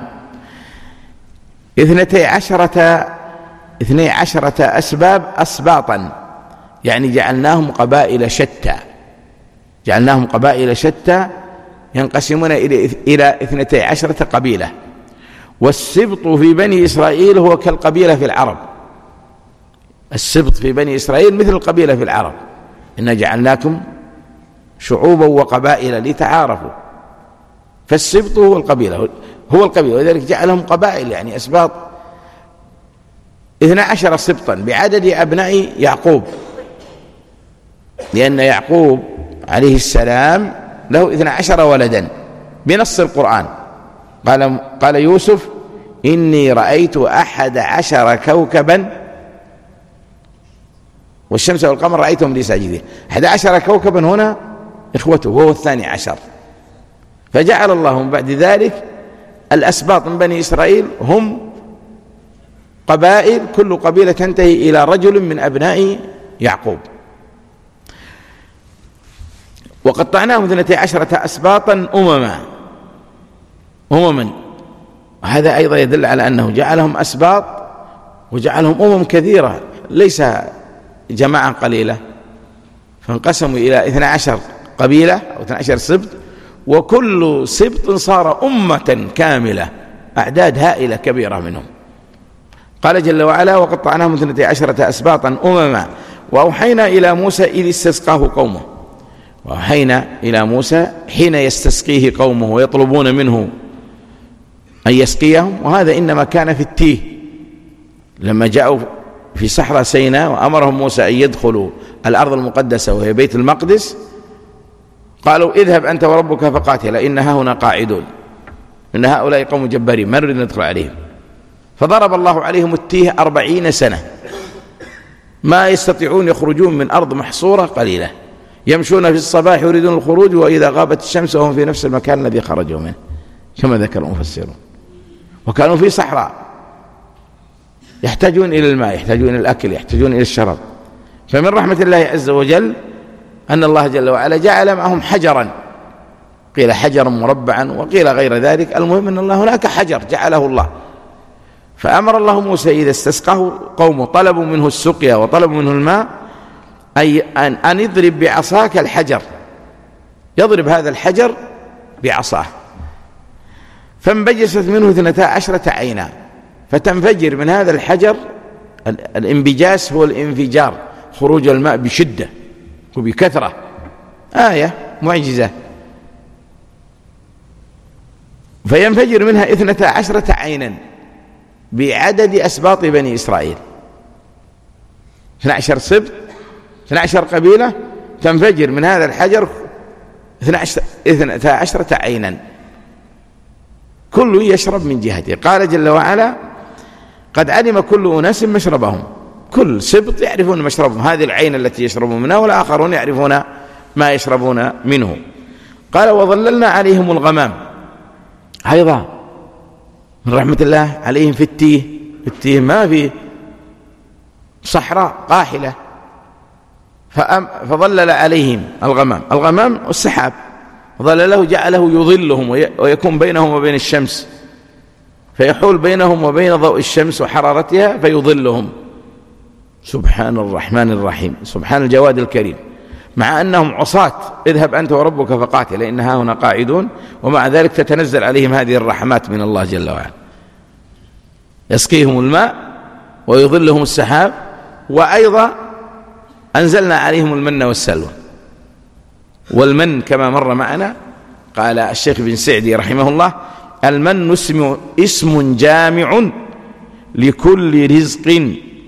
Speaker 1: اثنتي عشرة اثني عشرة أسباب أسباطا، يعني جعلناهم قبائل شتى، جعلناهم قبائل شتى ينقسمون إلى اثنتي عشرة قبيلة. والسبط في بني إسرائيل هو كالقبيلة في العرب، السبط في بني إسرائيل مثل القبيلة في العرب، إنا جعلناكم شعوبا وقبائل لتعارفوا، فالسبط هو القبيلة هو القبيلة ولذلك جعلهم قبائل يعني أسباط. اثنا عشر سبطا بعدد أبناء يعقوب، لأن يعقوب عليه السلام له اثنا عشر ولدا بنص القرآن. قال قال يوسف: إني رأيت أحد عشر كوكبا والشمس والقمر رأيتهم لي ساجدين. أحد عشر كوكبا هنا إخوته وهو الثاني عشر. فجعل الله من بعد ذلك الأسباط من بني إسرائيل هم قبائل، كل قبيلة تنتهي إلى رجل من أبناء يعقوب. وقطعناهم اثنتي عشرة أسباطا أمما أمما وهذا أيضا يدل على أنه جعلهم أسباط وجعلهم أمم كثيرة، ليس جماعة قليلة، فانقسموا إلى اثنتي عشرة قبيلة أو اثنتي عشرة سبط، وكل سبط صار أمة كاملة، أعداد هائلة كبيرة منهم. قال جل وعلا: وقطعناهم اثنتي عشرة أسباطا أمما وأوحينا إلى موسى إذ استسقاه قومه. وأوحينا إلى موسى حين يستسقيه قومه ويطلبون منه أن يسقيهم، وهذا إنما كان في التيه لما جاءوا في صحراء سيناء وأمرهم موسى أن يدخلوا الأرض المقدسة وهي بيت المقدس، قالوا: اذهب أنت وربك فقاتلا إنها هنا قاعدون، إن هؤلاء قوم جبارين ما نريد ندخل عليهم. فضرب الله عليهم التيه أربعين سنة ما يستطيعون يخرجون من أرض محصورة قليلة، يمشون في الصباح يريدون الخروج وإذا غابت الشمس وهم في نفس المكان الذي خرجوا منه كما ذكر المفسرون. وكانوا في صحراء يحتاجون إلى الماء، يحتاجون إلى الأكل، يحتاجون إلى الشراب. فمن رحمة الله عز وجل أن الله جل وعلا جعل معهم حجرا، قيل حجرا مربعا وقيل غير ذلك، المهم أن الله هناك حجر جعله الله. فأمر الله موسى إذا استسقاه قومه طلبوا منه السقيا وطلبوا منه الماء أي أن, أن يضرب بعصاك الحجر، يضرب هذا الحجر بعصاه، فانبجست منه اثنتا عشرة عينا، فتنفجر من هذا الحجر. الانبجاس هو الانفجار، خروج الماء بشدة وبكثرة، آية معجزة. فينفجر منها اثنتا عشرة عينا بعدد أسباط بني إسرائيل، اثني عشر سبط، اثني عشر قبيلة، تنفجر من هذا الحجر اثنتا عشرة عينا كل يشرب من جهته. قال جل وعلا: قد علم كل أناس مشربهم، كل سبط يعرفون مشربهم، هذه العين التي يشربون منها، والآخرون يعرفون ما يشربون منه. قال: وظللنا عليهم الغمام، أيضا من رحمة الله عليهم في التيه، التيه ما في صحراء قاحلة، فظلل عليهم الغمام، الغمام والسحاب، ظلله جعله يظلهم ويكون بينهم وبين الشمس، فيحول بينهم وبين ضوء الشمس وحرارتها فيظلهم. سبحان الرحمن الرحيم، سبحان الجواد الكريم، مع أنهم عصاة: اذهب أنت وربك فقاتل إنها هنا قاعدون، ومع ذلك تتنزل عليهم هذه الرحمات من الله جل وعلا، يسقيهم الماء ويظلهم السحاب. وأيضا أنزلنا عليهم المن والسلوى. والمن كما مر معنا قال الشيخ بن سعدي رحمه الله: المن اسم, اسم جامع لكل رزق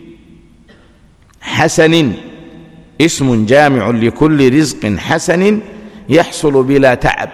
Speaker 1: حسن، اسم جامع لكل رزق حسن يحصل بلا تعب،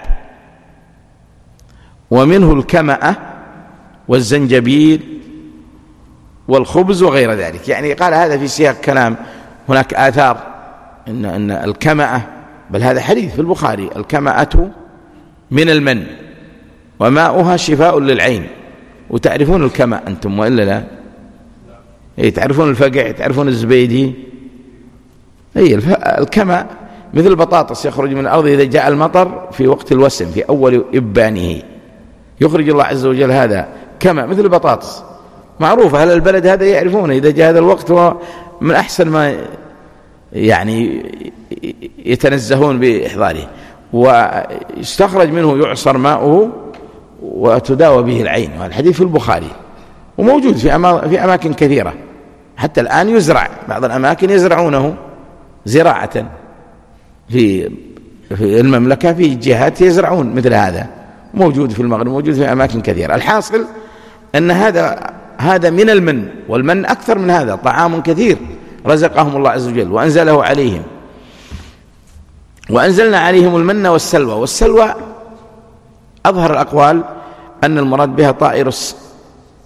Speaker 1: ومنه الكمأة والزنجبيل والخبز وغير ذلك. يعني قال هذا في سياق كلام، هناك آثار إن, إن الكمأة، بل هذا حديث في البخاري: الكمأة من المن وماؤها شفاء للعين. وتعرفون الكمأ أنتم وإلا لا؟ إيه، تعرفون الفقع، تعرفون الزبيدي. إيه، الكمأ مثل البطاطس يخرج من الأرض إذا جاء المطر في وقت الوسم في أول إبانه، يخرج الله عز وجل هذا كمأ مثل البطاطس، معروفة، أهل البلد هذا يعرفونه، إذا جاء هذا الوقت هو من أحسن ما يعني يتنزهون بإحضاره، ويستخرج منه يعصر ماؤه وتداوى به العين. والحديث في البخاري وموجود في في أماكن كثيرة، حتى الآن يزرع، بعض الأماكن يزرعونه زراعة في في المملكة، في جهات يزرعون مثل هذا، موجود في المغرب، موجود في أماكن كثيرة. الحاصل أن هذا هذا من المن، والمن أكثر من هذا، طعام كثير رزقهم الله عز وجل وأنزله عليهم. وأنزلنا عليهم المن والسلوى. والسلوى أظهر الأقوال أن المراد بها طائر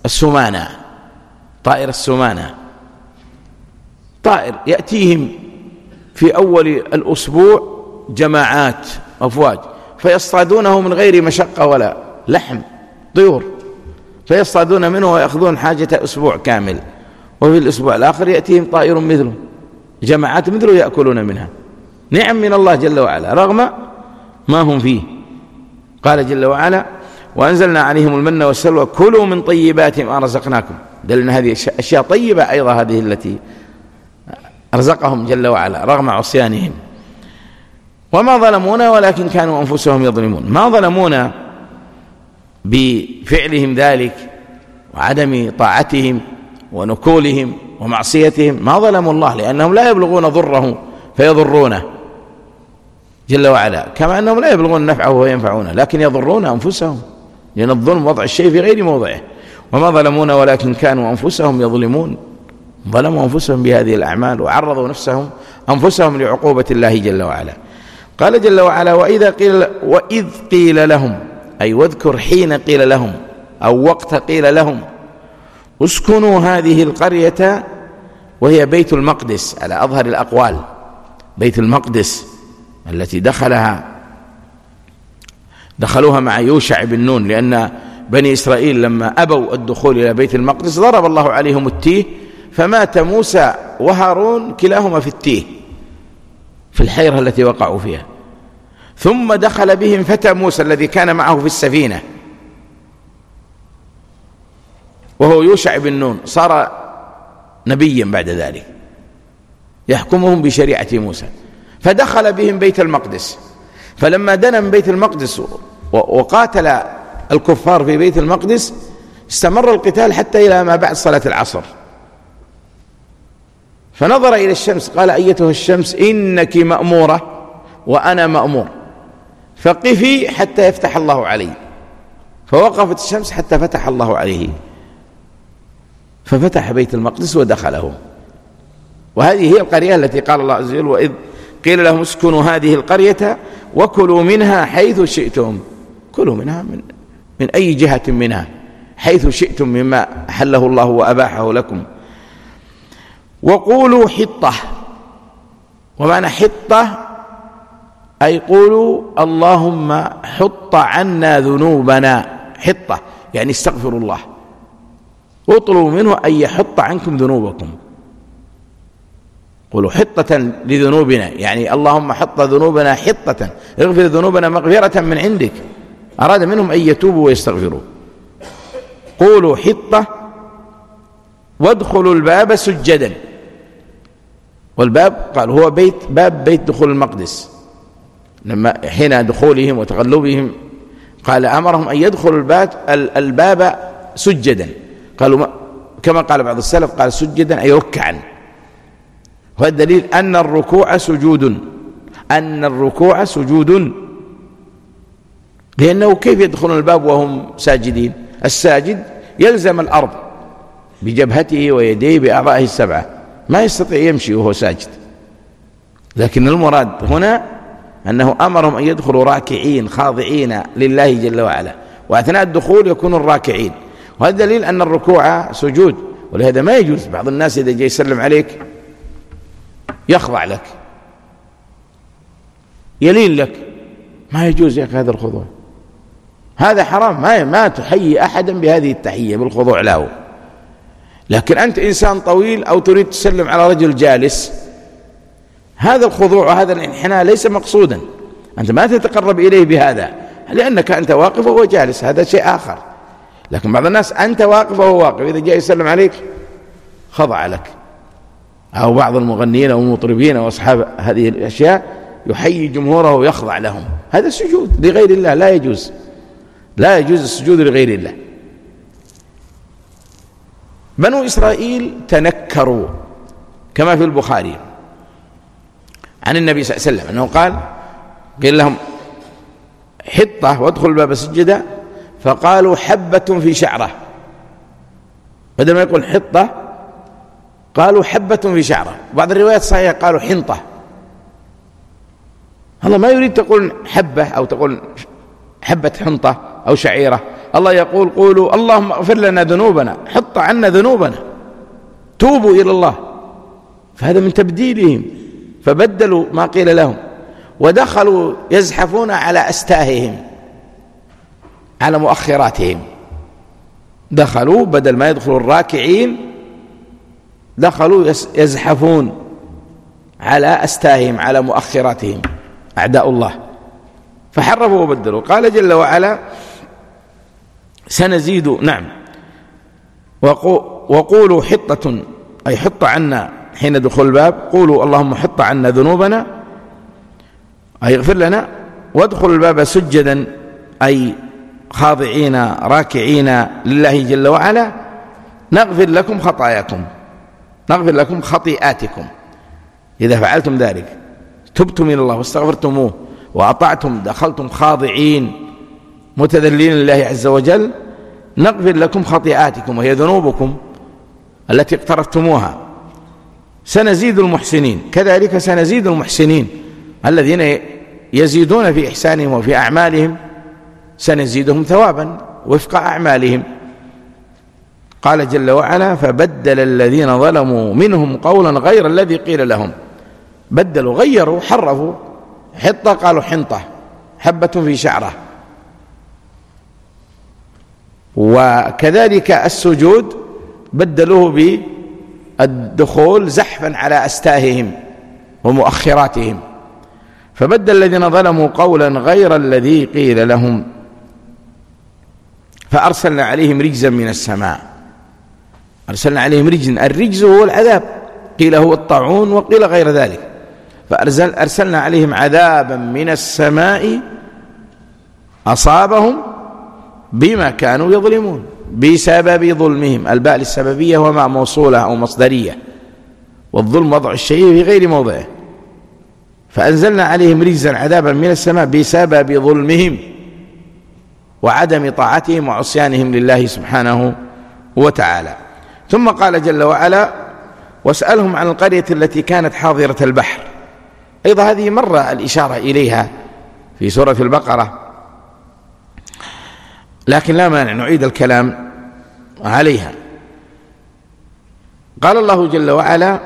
Speaker 1: السمانة، طائر السمانة، طائر يأتيهم في أول الأسبوع جماعات أفواج فيصطادونه من غير مشقة ولا لحم، طيور فيصطادون منه ويأخذون حاجة أسبوع كامل، وفي الأسبوع الآخر يأتيهم طائر مثله، جماعات مثله يأكلون منها. نعم من الله جل وعلا رغم ما هم فيه. قال جل وعلا: وأنزلنا عليهم المن والسلوى كلوا من طيبات ما رزقناكم. دلنا هذه أشياء طيبة أيضا، هذه التي رزقهم جل وعلا رغم عصيانهم. وما ظلمونا ولكن كانوا أنفسهم يظلمون. ما ظلمونا بفعلهم ذلك وعدم طاعتهم ونكولهم ومعصيتهم، ما ظلموا الله، لأنهم لا يبلغون ضره فيضرونه جل وعلا، كما أنهم لا يبلغون نفعه وينفعونه، لكن يضرون أنفسهم، لأن الظلم وضع الشيء في غير موضعه. وما ظلمونا ولكن كانوا أنفسهم يظلمون، ظلموا أنفسهم بهذه الأعمال وعرضوا نفسهم أنفسهم لعقوبة الله جل وعلا. قال جل وعلا: وإذا قيل وإذ قيل لهم، أي واذكر حين قيل لهم أو وقت قيل لهم اسكنوا هذه القرية، وهي بيت المقدس على أظهر الأقوال، بيت المقدس التي دخلها دخلوها مع يوشع بن نون، لأن بني إسرائيل لما أبوا الدخول إلى بيت المقدس ضرب الله عليهم التيه، فمات موسى وهارون كلاهما في التيه في الحيرة التي وقعوا فيها. ثم دخل بهم فتى موسى الذي كان معه في السفينة وهو يوشع بن نون، صار نبيا بعد ذلك يحكمهم بشريعة موسى، فدخل بهم بيت المقدس. فلما دنا من بيت المقدس وقاتل الكفار في بيت المقدس استمر القتال حتى إلى ما بعد صلاة العصر، فنظر إلى الشمس قال: أيتها الشمس إنك مأمورة وأنا مأمور، فقفي حتى يفتح الله علي. فوقفت الشمس حتى فتح الله عليه، ففتح بيت المقدس ودخله. وهذه هي القرية التي قال الله عز وجل: وإذ قيل لهم اسكنوا هذه القرية وكلوا منها حيث شئتم. كلوا منها من, من أي جهة منها حيث شئتم مما أحله الله وأباحه لكم. وقولوا حطة، ومعنى حطة أي قولوا اللهم حط عنا ذنوبنا. حطة يعني استغفر الله، اطلبوا منه أن يحط عنكم ذنوبكم. قولوا حطة لذنوبنا، يعني اللهم حط ذنوبنا حطة، اغفر ذنوبنا مغفرة من عندك. أراد منهم أن يتوبوا ويستغفروا. قولوا حطة وادخلوا الباب سجدا. والباب قال هو بيت باب بيت دخول المقدس، لما حين دخولهم وتغلبهم قال أمرهم أن يدخلوا الباب الباب سجدا. قالوا كما قال بعض السلف قال سجدا أي ركعا. وهذا الدليل أن الركوع سجود، أن الركوع سجود، لأنه كيف يدخلون الباب وهم ساجدين؟ الساجد يلزم الأرض بجبهته ويديه بأعضائه السبعة، ما يستطيع يمشي وهو ساجد. لكن المراد هنا أنه أمرهم أن يدخلوا راكعين خاضعين لله جل وعلا، وأثناء الدخول يكونوا الراكعين. وهذا دليل أن الركوع سجود. ولهذا ما يجوز بعض الناس إذا جاء يسلم عليك يخضع لك يلين لك، ما يجوز يا أخي هذا الخضوع، هذا حرام. ما ما تحيي أحدا بهذه التحية بالخضوع له. لكن أنت إنسان طويل أو تريد تسلم على رجل جالس، هذا الخضوع وهذا الانحناء ليس مقصودا، أنت ما تتقرب إليه بهذا لأنك أنت واقف وهو جالس، هذا شيء آخر. لكن بعض الناس أنت واقف وهو واقف، إذا جاء يسلم عليك خضع لك. أو بعض المغنيين أو المطربين أو أصحاب هذه الأشياء يحيي جمهوره ويخضع لهم، هذا سجود لغير الله، لا يجوز، لا يجوز السجود لغير الله. بنو إسرائيل تنكروا كما في البخاري عن النبي صلى الله عليه وسلم أنه قال قيل لهم حطة وادخلوا الباب سجدا، فقالوا حبة في شعرة، بدل ما يقول حطة قالوا حبة في شعرة. بعض الروايات صحيحة قالوا حنطة. الله ما يريد تقول حبة أو تقول حبة حنطة أو شعيرة الله يقول قولوا اللهم اغفر لنا ذنوبنا، حط عنا ذنوبنا، توبوا إلى الله. فهذا من تبديلهم، فبدلوا ما قيل لهم ودخلوا يزحفون على أستاههم، على مؤخراتهم. دخلوا بدل ما يدخلوا الراكعين دخلوا يزحفون على أستاههم، على مؤخراتهم، أعداء الله، فحرفوا وبدلوا. قال جل وعلا سنزيد، نعم، وقولوا حطة، أي حط عنا حين دخول الباب، قولوا اللهم حط عنا ذنوبنا، أي اغفر لنا، وادخلوا الباب سجدا، أي خاضعين راكعين لله جل وعلا، نغفر لكم خطاياكم، نغفر لكم خطيئاتكم. إذا فعلتم ذلك، تبتم إلى الله واستغفرتموه وأطعتم، دخلتم خاضعين متذلين لله عز وجل، نغفر لكم خطيئاتكم وهي ذنوبكم التي اقترفتموها. سنزيد المحسنين، كذلك سنزيد المحسنين الذين يزيدون في إحسانهم وفي أعمالهم، سنزيدهم ثوابا وفق أعمالهم. قال جل وعلا فبدل الذين ظلموا منهم قولا غير الذي قيل لهم. بدلوا، غيروا، حرفوا، حطة قالوا حنطة، حبة في شعرة. وكذلك السجود بدلوه بالدخول زحفا على أستاههم ومؤخراتهم. فبدل الذين ظلموا قولا غير الذي قيل لهم فأرسلنا عليهم رجزا من السماء. أرسلنا عليهم رجزا، الرجز هو العذاب، قيل هو الطاعون وقيل غير ذلك. فأرسلنا عليهم عذابا من السماء أصابهم بما كانوا يظلمون، بسبب ظلمهم. الباء للسببية وما موصولة أو مصدرية، والظلم وضع الشيء في غير موضعه. فأنزلنا عليهم رجزا عذابا من السماء بسبب ظلمهم وعدم طاعتهم وعصيانهم لله سبحانه وتعالى. ثم قال جل وعلا واسألهم عن القرية التي كانت حاضرة البحر. أيضا هذه مرة الإشارة إليها في سورة البقرة، لكن لا مانع نعيد الكلام عليها. قال الله جل وعلا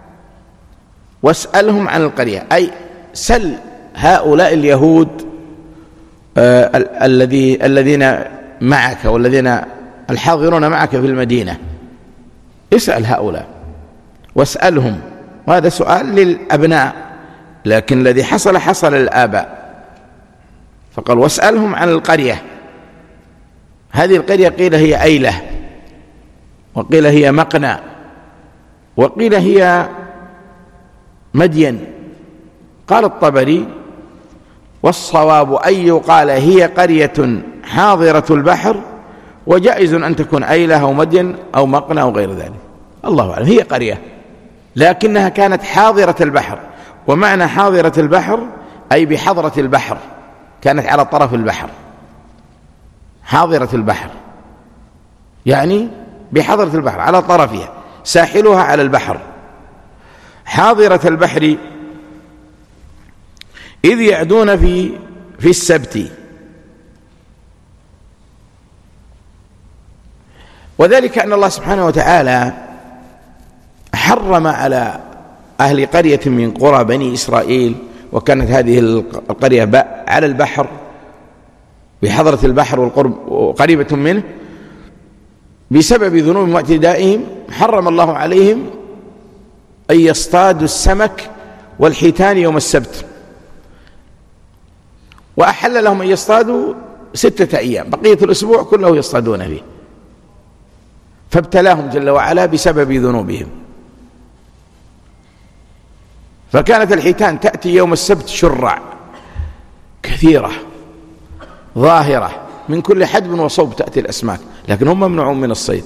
Speaker 1: واسألهم عن القرية، أي سل هؤلاء اليهود آه الذي الذين معك والذين الحاضرون معك في المدينة، اسأل هؤلاء واسألهم. وهذا سؤال للأبناء، لكن الذي حصل حصل للآباء. فقال واسألهم عن القرية. هذه القرية قيل هي أيلة، وقيل هي مقنى، وقيل هي مدين. قال الطبري والصواب أن يقال هي قرية حاضرة البحر، وجائز أن تكون أيلة أو مدين أو مقنى أو غير ذلك، الله أعلم. هي قرية لكنها كانت حاضرة البحر، ومعنى حاضرة البحر أي بحضرة البحر، كانت على طرف البحر. حاضرة البحر يعني بحضرة البحر، على طرفها، ساحلها على البحر. حاضرة البحر إذ يعدون في في السبت، وذلك أن الله سبحانه وتعالى حرم على أهل قرية من قرى بني إسرائيل، وكانت هذه القرية على البحر بحضرة البحر والقرب قريبة منه، بسبب ذنوبهم واعتدائهم حرم الله عليهم أن يصطادوا السمك والحيتان يوم السبت، وأحل لهم أن يصطادوا ستة أيام، بقية الأسبوع كله يصطادون فيه. فابتلاهم جل وعلا بسبب ذنوبهم. فكانت الحيتان تأتي يوم السبت شرع كثيرة ظاهرة من كل حدب وصوب تأتي الأسماك، لكن هم ممنوعون من الصيد.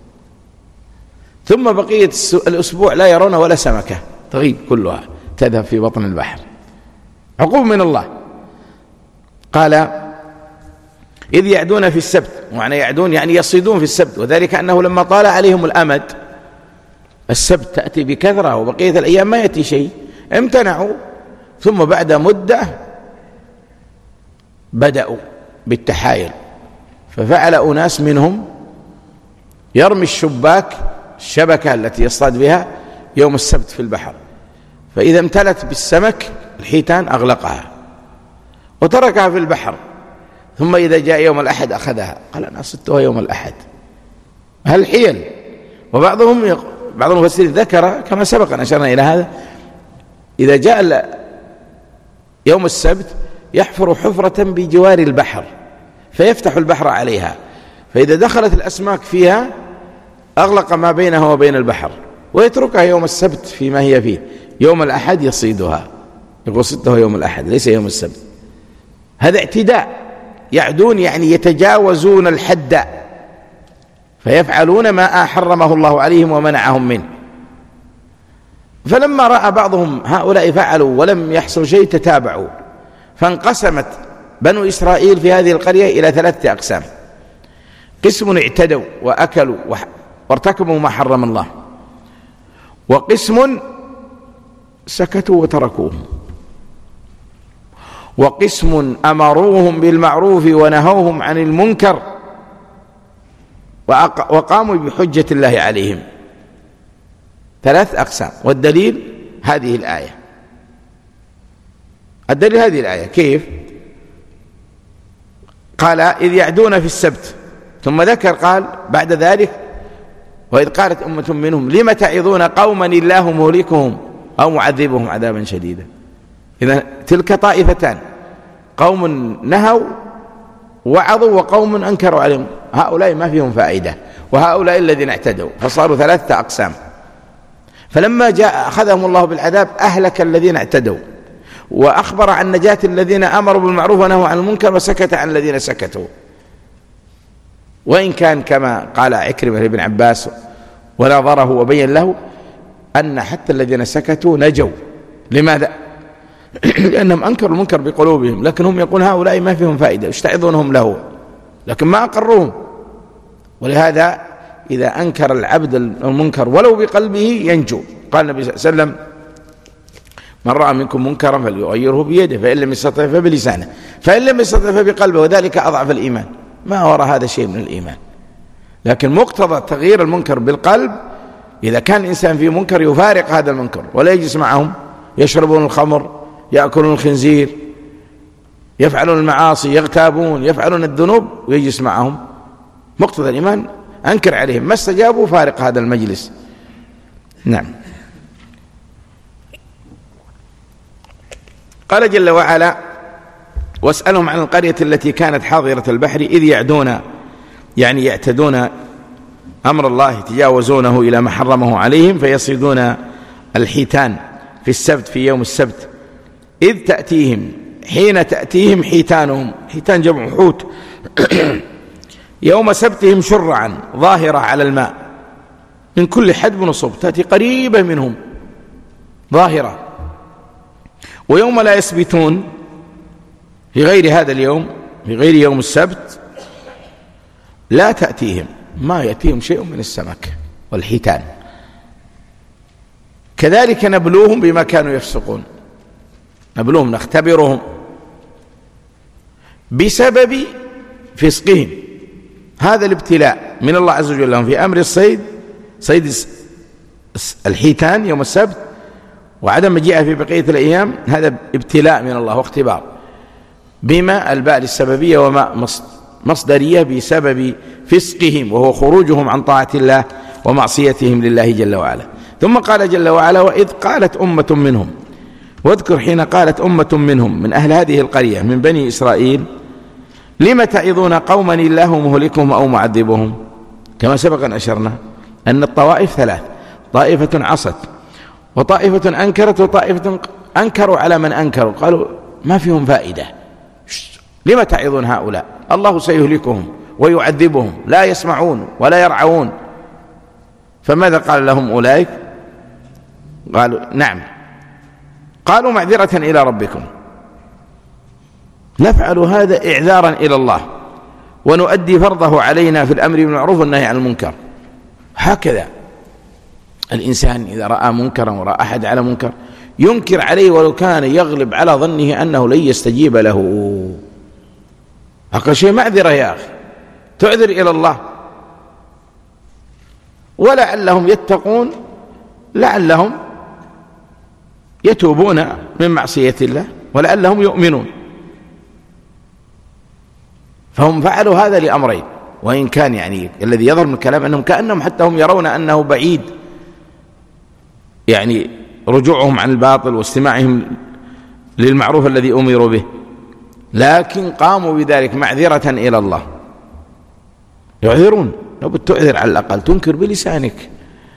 Speaker 1: ثم بقية الأسبوع لا يرون ولا سمكة، تغيب كلها، تذهب في بطن البحر، عقوبة من الله. قال إذ يعدون في السبت، ومعنى يعدون يعني يصيدون في السبت، وذلك أنه لما طال عليهم الأمد، السبت تأتي بكثرة وبقية الأيام ما يأتي شيء، امتنعوا. ثم بعد مدة بدأوا بالتحايل، ففعل أناس منهم يرمي الشباك الشبكة التي يصطاد بها يوم السبت في البحر، فإذا امتلت بالسمك الحيتان أغلقها وتركها في البحر، ثم إذا جاء يوم الأحد أخذها، قال أنا صدتها يوم الأحد. هل حيل؟ وبعضهم يق... بعض المفسرين ذكر كما سبق أن أشرنا إلى هذا، إذا جاء يوم السبت يحفر حفرة بجوار البحر فيفتح البحر عليها، فإذا دخلت الأسماك فيها أغلق ما بينها وبين البحر ويتركها يوم السبت فيما هي فيه، يوم الأحد يصيدها، يقول صدتها يوم الأحد ليس يوم السبت. هذا اعتداء، يعدون يعني يتجاوزون الحد فيفعلون ما حرمه الله عليهم ومنعهم منه. فلما رأى بعضهم هؤلاء فعلوا ولم يحصل شيء تتابعوا، فانقسمت بنو إسرائيل في هذه القرية إلى ثلاثة أقسام: قسم اعتدوا وأكلوا وارتكبوا ما حرم الله، وقسم سكتوا وتركوهم، وقسم أمروهم بالمعروف ونهوهم عن المنكر وقاموا بحجة الله عليهم. ثلاث أقسام. والدليل هذه الآية، الدليل هذه الآية كيف؟ قال إذ يعدون في السبت، ثم ذكر قال بعد ذلك وإذ قالت أمة منهم لم تعظون قوما الله مهلكهم أو معذبهم عذابا شديدا. إذن تلك طائفتان، قوم نهوا وعظوا وقوم أنكروا عليهم، هؤلاء ما فيهم فائدة، وهؤلاء الذين اعتدوا، فصاروا ثلاثة أقسام. فلما جاء أخذهم الله بالعذاب أهلك الذين اعتدوا، وأخبر عن نجاة الذين أمروا بالمعروف ونهوا عن المنكر، وسكت عن الذين سكتوا. وإن كان كما قال عكرمة لابن عباس ونظره وبين له أن حتى الذين سكتوا نجوا. لماذا؟ لأنهم أنكروا المنكر بقلوبهم، لكن هم يقول هؤلاء ما فيهم فائدة، يستعظونهم له، لكن ما أقروهم. ولهذا إذا أنكر العبد المنكر ولو بقلبه ينجو. قال النبي صلى الله عليه وسلم من رأى منكم منكرا فليغيره بيده، فإن لم يستطع فبلسانه، فإن لم يستطع فبقلبه، وذلك أضعف الإيمان. ما وراء هذا شيء من الإيمان، لكن مقتضى تغيير المنكر بالقلب. إذا كان الإنسان في منكر يفارق هذا المنكر ولا يجلس معهم، يشربون الخمر، يأكلون الخنزير، يفعلون المعاصي، يغتابون، يفعلون الذنوب، ويجلس معهم، مقتضى الإيمان أنكر عليهم، ما استجابوا فارق هذا المجلس. نعم. قال جل وعلا واسألهم عن القرية التي كانت حاضرة البحر إذ يعدون، يعني يعتدون أمر الله، يتجاوزونه إلى ما حرمه عليهم، فيصيدون الحيتان في السبت في يوم السبت. إذ تأتيهم، حين تأتيهم حيتانهم، حيتان جمع حوت يوم سبتهم شرعا ظاهرة على الماء من كل حدب نصب، تأتي قريبة منهم ظاهرة. ويوم لا يسبتون في غير هذا اليوم، في غير يوم السبت، لا تأتيهم، ما يأتيهم شيء من السمك والحيتان. كذلك نبلوهم بما كانوا يفسقون، نبلوهم نختبرهم بسبب فسقهم. هذا الابتلاء من الله عز وجل لهم في أمر الصيد، صيد الحيتان يوم السبت وعدم مجيئها في بقية الأيام، هذا ابتلاء من الله واختبار، بما الباء للسببية وما مصدرية بسبب فسقهم، وهو خروجهم عن طاعة الله ومعصيتهم لله جل وعلا. ثم قال جل وعلا وإذ قالت أمة منهم، واذكر حين قالت أمة منهم من أهل هذه القرية من بني إسرائيل لم تعظون قوما الله مهلكهم أو معذبهم. كما سبق أن أشرنا أن الطوائف ثلاث: طائفة عصت، وطائفة أنكرت، وطائفة أنكروا على من أنكروا، قالوا ما فيهم فائدة، لم تعظون هؤلاء، الله سيهلكهم ويعذبهم، لا يسمعون ولا يرعون. فماذا قال لهم أولئك؟ قالوا نعم، قالوا معذرة إلى ربكم، نفعل هذا إعذارا إلى الله، ونؤدي فرضه علينا في الأمر بالمعروف والنهي عن المنكر. هكذا الإنسان إذا رأى منكرا ورأى أحد على منكر ينكر عليه ولو كان يغلب على ظنه أنه لن يستجيب له. أقل شيء معذرة يا أخي، تعذر إلى الله، ولعلهم يتقون، لعلهم يتوبون من معصية الله، ولعلهم يؤمنون. فهم فعلوا هذا لأمرين، وإن كان يعني الذي يظهر من الكلام أنهم كأنهم حتى هم يرون أنه بعيد يعني رجوعهم عن الباطل واستماعهم للمعروف الذي أمروا به، لكن قاموا بذلك معذرة إلى الله. يعذرون، لو بتعذر على الأقل تنكر بلسانك،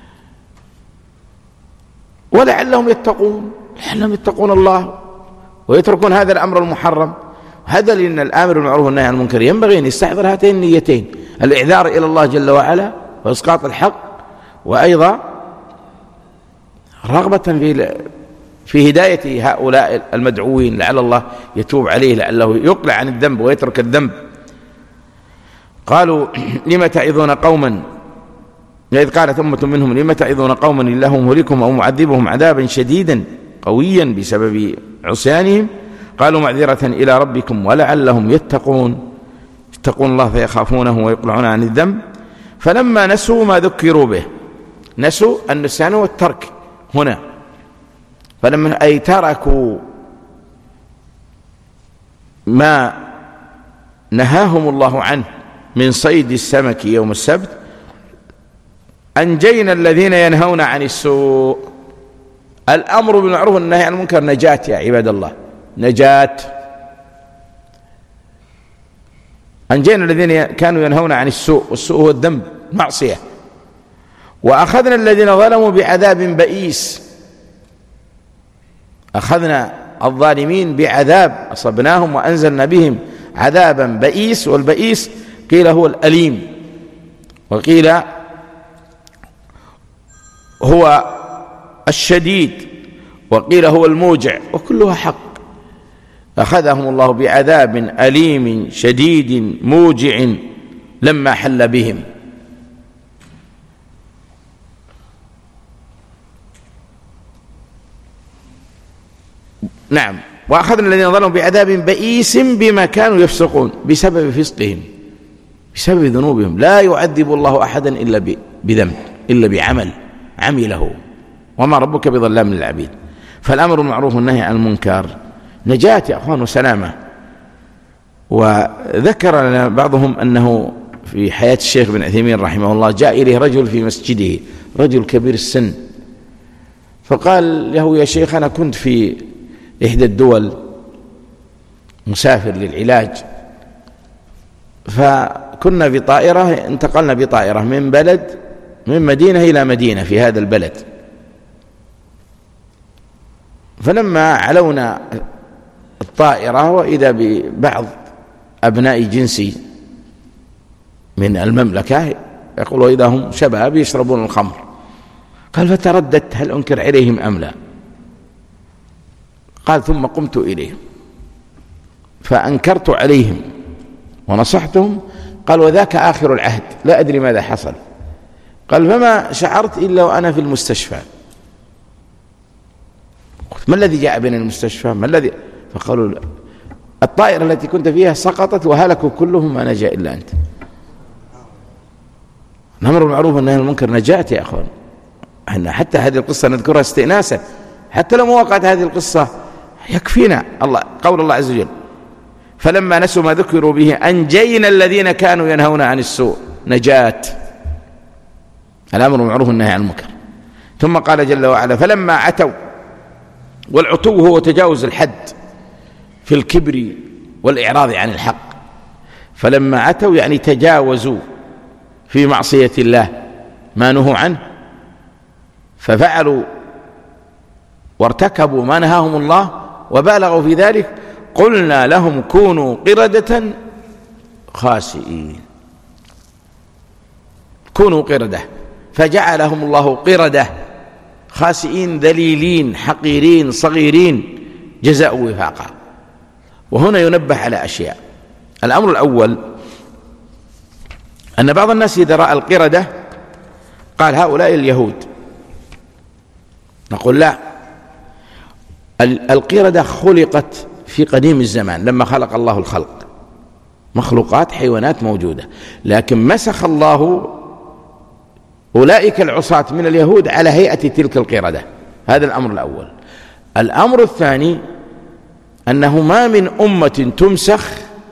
Speaker 1: ولعلهم يتقون، لعلهم يتقون الله ويتركون هذا الأمر المحرم. هذا لأن الآمر بالمعروف والنهي عن المنكر ينبغي أن يستحضر هاتين النيتين: الإعذار إلى الله جل وعلا وإسقاط الحق، وأيضا رغبة في في هداية هؤلاء المدعوين، لعل الله يتوب عليه، لعله يقلع عن الذنب ويترك الذنب. قالوا لم تعظون قوما، إذ قالت أمة منهم لم تعظون قوما الله مهلكهم أو معذبهم عذابا شديدا قويا بسبب عصيانهم، قالوا معذرة إلى ربكم ولعلهم يتقون، يتقون الله فيخافونه ويقلعون عن الذنب. فلما نسوا ما ذكروا به، نسوا النسيان والترك هنا، فلما أي تركوا ما نهاهم الله عنه من صيد السمك يوم السبت، أنجينا الذين ينهون عن السوء. الأمر بالمعروف والنهي عن المنكر نجاة يا عباد الله، نجاة. أنجينا الذين كانوا ينهون عن السوء، والسوء هو الذنب، معصية. وأخذنا الذين ظلموا بعذاب بئيس، أخذنا الظالمين بعذاب، أصبناهم وأنزلنا بهم عذابا بئيس. والبئيس قيل هو الأليم، وقيل هو الشديد، وقيل هو الموجع، وكلها حق. أخذهم الله بعذاب أليم شديد موجع لما حل بهم. نعم، وأخذنا الذين ظلموا بعذاب بئيس بما كانوا يفسقون، بسبب فسقهم، بسبب ذنوبهم. لا يعذب الله أحدا إلا بذنب، إلا بعمل عمله، وما ربك بظلام للعبيد. فالأمر بالمعروف والنهي عن المنكر نجاة يا أخوان وسلامة. وذكر لنا بعضهم أنه في حياة الشيخ بن عثيمين رحمه الله جاء إليه رجل في مسجده، رجل كبير السن، فقال له: يا شيخ، أنا كنت في إحدى الدول مسافر للعلاج، فكنا بطائرة، انتقلنا بطائرة من بلد من مدينة إلى مدينة في هذا البلد. فلما علونا الطائرة وإذا ببعض أبناء جنسي من المملكة، يقول وإذا هم شباب يشربون الخمر. قال: فترددت هل أنكر عليهم أم لا؟ قال: ثم قمت إليهم فأنكرت عليهم ونصحتهم. قال: وذاك آخر العهد، لا أدري ماذا حصل. قال: فما شعرت إلا وأنا في المستشفى. ما الذي جاء بين المستشفى؟ ما الذي؟ فقالوا: الطائرة التي كنت فيها سقطت وهلكوا كلهم، ما نجا إلا أنت. الأمر بالمعروف والنهي عن المنكر نجاة يا أخوان. أن حتى هذه القصة نذكرها استئناسا، حتى لو ما وقعت هذه القصة يكفينا الله قول الله عز وجل: فلما نسوا ما ذكروا به أنجينا الذين كانوا ينهون عن السوء. نجاة، الأمر بالمعروف والنهي عن المنكر. ثم قال جل وعلا: فلما عتوا، والعتو هو تجاوز الحد في الكبر والإعراض عن الحق. فلما عتوا يعني تجاوزوا في معصية الله ما نهوا عنه، ففعلوا وارتكبوا ما نهاهم الله وبالغوا في ذلك، قلنا لهم كونوا قردة خاسئين. كونوا قردة، فجعلهم الله قردة خاسئين ذليلين حقيرين صغيرين جزاء وفاقا. وهنا ينبه على أشياء. الأمر الأول أن بعض الناس إذا رأى القردة قال هؤلاء اليهود. نقول لا، القردة خلقت في قديم الزمان لما خلق الله الخلق، مخلوقات حيوانات موجودة، لكن مسخ الله أولئك العصاة من اليهود على هيئة تلك القردة. هذا الأمر الأول. الأمر الثاني أنه ما من أمة تمسخ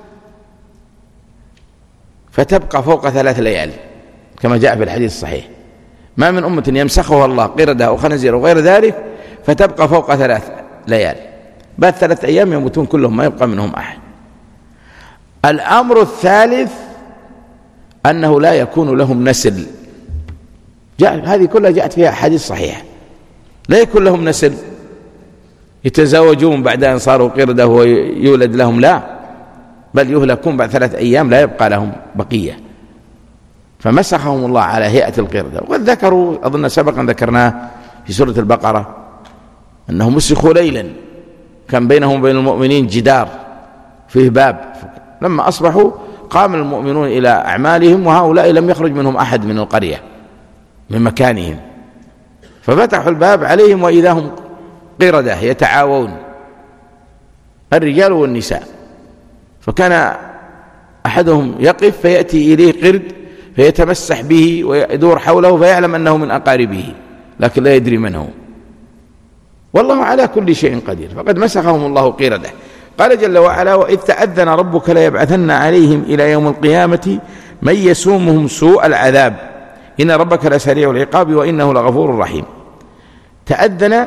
Speaker 1: فتبقى فوق ثلاث ليال كما جاء في الحديث الصحيح، ما من أمة يمسخها الله قردة أو خنزير وغير ذلك فتبقى فوق ثلاث ليال، بعد ثلاث أيام يموتون كلهم ما يبقى منهم أحد. الأمر الثالث أنه لا يكون لهم نسل، جاء هذه كلها جاءت فيها حديث صحيح، لا يكون لهم نسل يتزوجون بعد أن صاروا قردة ويولد لهم، لا، بل يهلكون بعد ثلاث أيام لا يبقى لهم بقية. فمسخهم الله على هيئة القردة. وقد ذكروا أظن سبقا ذكرناه في سورة البقرة أنهم مسخوا ليلا، كان بينهم وبين المؤمنين جدار فيه باب، لما أصبحوا قام المؤمنون إلى أعمالهم وهؤلاء لم يخرج منهم أحد من القرية من مكانهم، ففتحوا الباب عليهم وإذا هم قردة يتعاون الرجال والنساء. فكان أحدهم يقف فيأتي إليه قرد فيتمسح به ويدور حوله فيعلم أنه من أقاربه لكن لا يدري من هو، والله على كل شيء قدير. فقد مسخهم الله قردة. قال جل وعلا: وإذ تأذن ربك ليبعثن عليهم إلى يوم القيامة من يسومهم سوء العذاب إن ربك لسريع العقاب وإنه لغفور رحيم. تأذن،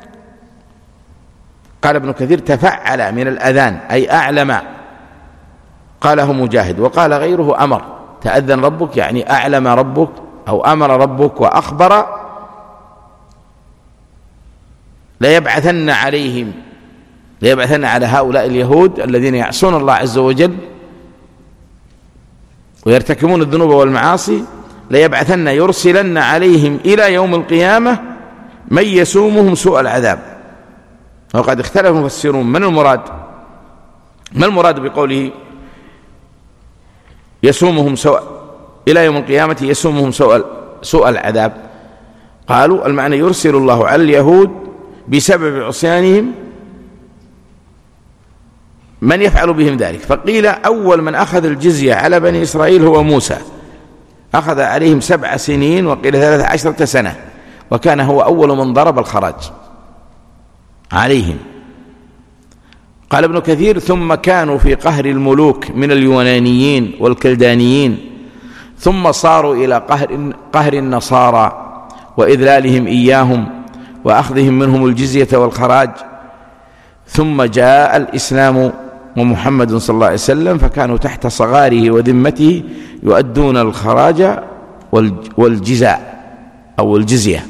Speaker 1: قال ابن كثير تفعل من الأذان أي أعلم، قاله مجاهد، وقال غيره أمر. تأذن ربك يعني أعلم ربك أو أمر ربك وأخبر ليبعثن عليهم، ليبعثن على هؤلاء اليهود الذين يعصون الله عز وجل ويرتكبون الذنوب والمعاصي، ليبعثن يرسلن عليهم إلى يوم القيامة من يسومهم سوء العذاب. وقد اختلف المفسرون من المراد، ما المراد بقوله يسومهم سوء إلى يوم القيامة يسومهم سوء سوء العذاب؟ قالوا المعنى يرسل الله على اليهود بسبب عصيانهم من يفعل بهم ذلك. فقيل أول من أخذ الجزية على بني إسرائيل هو موسى، أخذ عليهم سبع سنين وقيل ثلاث عشرة سنة، وكان هو أول من ضرب الخراج عليهم. قال ابن كثير ثم كانوا في قهر الملوك من اليونانيين والكلدانيين، ثم صاروا إلى قهر, قهر النصارى وإذلالهم إياهم وأخذهم منهم الجزية والخراج، ثم جاء الإسلام ومحمد صلى الله عليه وسلم فكانوا تحت صغاره وذمته يؤدون الخراج والجزاء أو الجزية.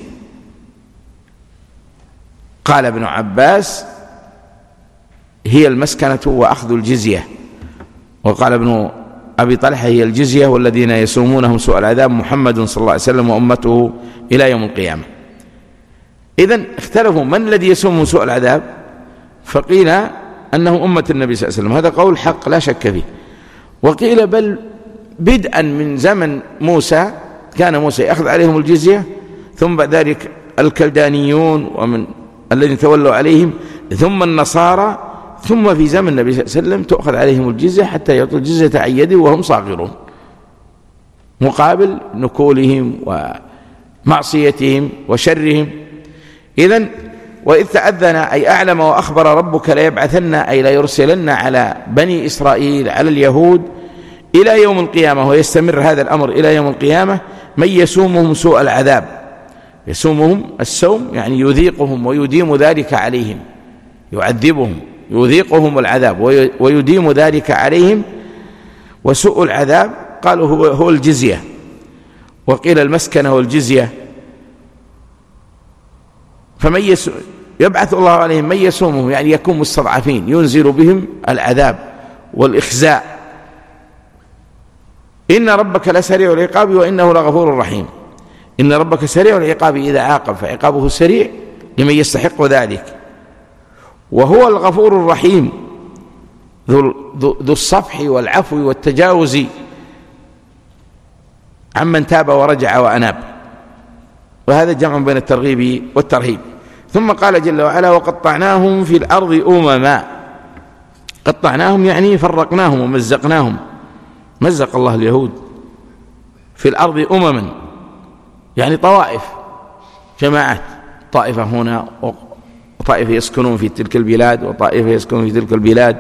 Speaker 1: قال ابن عباس هي المسكنة وأخذ الجزية، وقال ابن أبي طلحة هي الجزية والذين يسومونهم سوء العذاب محمد صلى الله عليه وسلم وأمته إلى يوم القيامة. إذن اختلفوا من الذي يسومهم سوء العذاب، فقيل أنه أمة النبي صلى الله عليه وسلم، هذا قول حق لا شك فيه. وقيل بل بدءا من زمن موسى كان موسى يأخذ عليهم الجزية، ثم بعد ذلك الكلدانيون ومن الذين تولوا عليهم، ثم النصارى، ثم في زمن النبي صلى الله عليه وسلم تأخذ عليهم الجزية حتى يعطوا الجزية عن يد وهم صاغرون مقابل نكولهم ومعصيتهم وشرهم. إذن وإذ تأذن أي أعلم وأخبر ربك ليبعثن أي ليرسلن على بني إسرائيل على اليهود إلى يوم القيامة، ويستمر هذا الأمر إلى يوم القيامة، من يسومهم سوء العذاب. يسومهم السوم يعني يذيقهم ويديم ذلك عليهم، يعذبهم يذيقهم العذاب ويديم ذلك عليهم. وسوء العذاب قالوا هو, هو الجزية، وقيل المسكنة والجزية. فمن يس... يبعث الله عليهم من يسومهم يعني يكون مستضعفين، ينزل بهم العذاب والإخزاء. إن ربك لسريع العقاب وإنه لغفور رحيم. إن ربك سريع العقاب إذا عاقب فعقابه سريع لمن يستحق ذلك، وهو الغفور الرحيم ذو, ذو, ذو الصفح والعفو والتجاوز عمن تاب ورجع وأناب. وهذا جمع بين الترغيب والترهيب. ثم قال جل وعلا وقطعناهم في الأرض أمما. قطعناهم يعني فرقناهم ومزقناهم مزق الله اليهود في الأرض أمما، يعني طوائف، جماعات، طائفة هنا وطائفة يسكنون في تلك البلاد وطائفة يسكنون في تلك البلاد،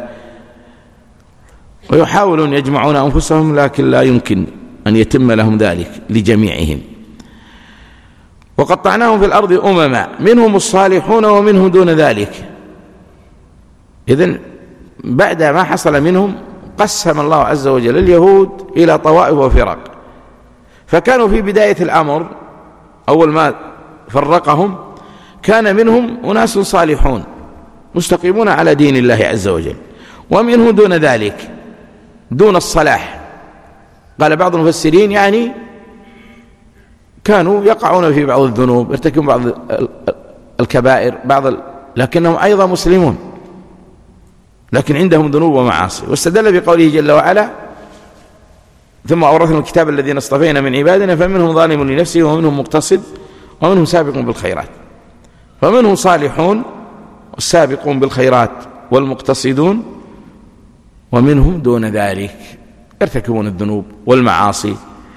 Speaker 1: ويحاولون يجمعون أنفسهم لكن لا يمكن أن يتم لهم ذلك لجميعهم. وقطعناهم في الأرض أمما منهم الصالحون ومنهم دون ذلك. إذن بعد ما حصل منهم قسم الله عز وجل اليهود إلى طوائف وفرق، فكانوا في بداية الأمر أول ما فرقهم كان منهم أناس صالحون مستقيمون على دين الله عز وجل، ومنهم دون ذلك دون الصلاح. قال بعض المفسرين يعني كانوا يقعون في بعض الذنوب، يرتكبون بعض الكبائر، بعض ال... لكنهم أيضا مسلمون، لكن عندهم ذنوب ومعاصي. واستدل بقوله جل وعلا: ثم أورثنا الكتاب الذين اصطفينا من عبادنا فمنهم ظالم لنفسه ومنهم مقتصد ومنهم سابق بالخيرات. فمنهم صالحون والسابقون بالخيرات والمقتصدون، ومنهم دون ذلك يرتكبون الذنوب والمعاصي.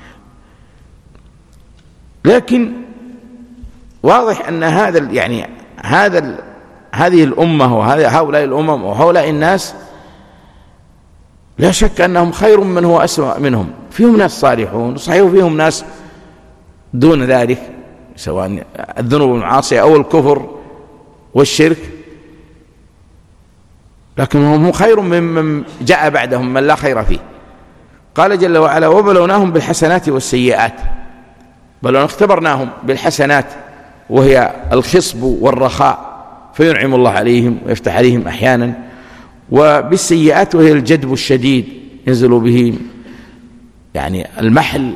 Speaker 1: لكن واضح أن هذا يعني هذا هذه الأمة وهؤلاء الأمم وهؤلاء الناس لا شك أنهم خير من هو أسوأ منهم. فيهم ناس صالحون صحيح، وفيهم ناس دون ذلك سواء الذنوب والمعاصي أو الكفر والشرك، لكنهم خير ممن جاء بعدهم من لا خير فيه. قال جل وعلا: وبلوناهم بالحسنات والسيئات. بل اختبرناهم بالحسنات وهي الخصب والرخاء فينعم الله عليهم ويفتح عليهم أحيانا، وبالسيئات وهي الجدب الشديد ينزل بهم يعني المحل،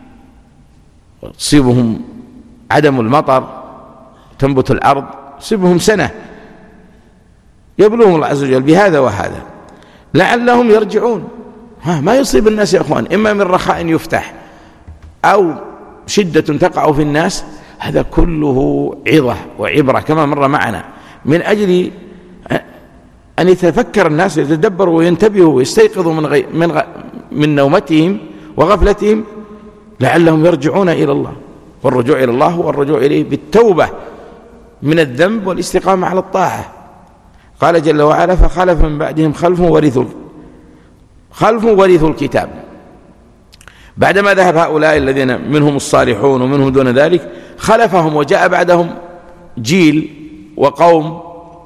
Speaker 1: تصيبهم عدم المطر، تنبت الأرض، تصيبهم سنة، يبلوهم الله عز وجل بهذا وهذا لعلهم يرجعون. ها ما يصيب الناس يا أخوان إما من رخاء يفتح أو شدة تقع في الناس، هذا كله عظة وعبرة كما مر معنا، من أجل أن يتفكر الناس يتدبروا وينتبهوا ويستيقظوا من, غي من, غ من نومتهم وغفلتهم لعلهم يرجعون إلى الله. والرجوع إلى الله هو الرجوع إليه بالتوبة من الذنب والاستقامة على الطاعة. قال جل وعلا: فخلف من بعدهم خلف ورثوا خلف ورثوا الكتاب. بعدما ذهب هؤلاء الذين منهم الصالحون ومنهم دون ذلك خلفهم وجاء بعدهم جيل وقوم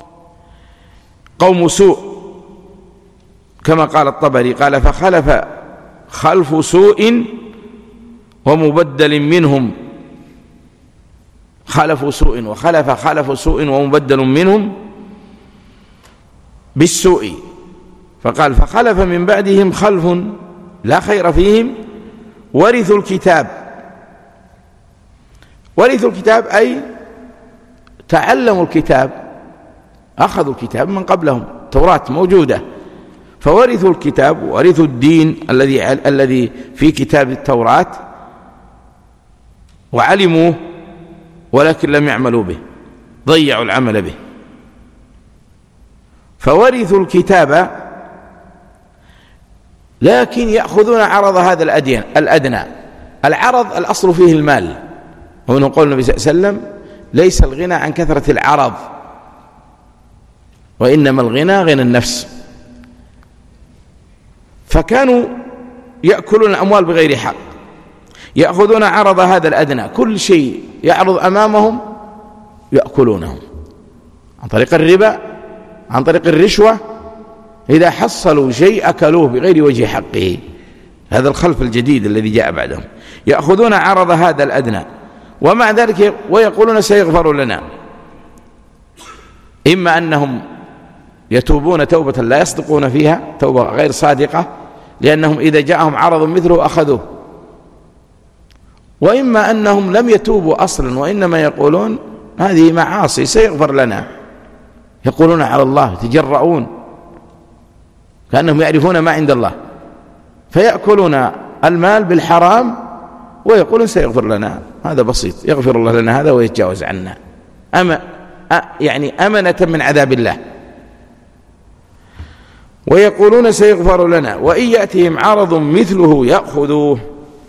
Speaker 1: قوم سوء، كما قال الطبري قال: فخلف خلف سوء ومبدل منهم خلف سوء وخلف خلف سوء ومبدل منهم بالسوء. فقال: فخلف من بعدهم خلف لا خير فيهم ورثوا الكتاب. ورثوا الكتاب أي تعلموا الكتاب، أخذوا الكتاب من قبلهم، التوراة موجودة، فورثوا الكتاب ورثوا الدين الذي الذي في كتاب التوراة وعلموه ولكن لم يعملوا به، ضيعوا العمل به. فورثوا الكتاب لكن يأخذون عرض هذا الأدين الأدنى. العرض الأصل فيه المال، ومنه قول النبي صلى الله عليه وسلم: ليس الغنى عن كثرة العرض وإنما الغنى غنى النفس. فكانوا يأكلون الأموال بغير حق، يأخذون عرض هذا الأدنى، كل شيء يعرض أمامهم يأكلونه عن طريق الربا، عن طريق الرشوة. إذا حصلوا شيء أكلوه بغير وجه حقه. هذا الخلف الجديد الذي جاء بعدهم، يأخذون عرض هذا الأدنى ومع ذلك ويقولون سيغفر لنا. إما أنهم يتوبون توبة لا يصدقون فيها، توبة غير صادقة، لأنهم إذا جاءهم عرض مثله أخذوه، وإما أنهم لم يتوبوا أصلا وإنما يقولون هذه معاصي سيغفر لنا، يقولون على الله، يتجرؤون كأنهم يعرفون ما عند الله، فيأكلون المال بالحرام ويقولون سيغفر لنا. هذا بسيط، يغفر الله لنا هذا ويتجاوز عنا، أما يعني أمنة من عذاب الله. ويقولون سيغفر لنا وإن يأتهم عرض مثله يأخذوه.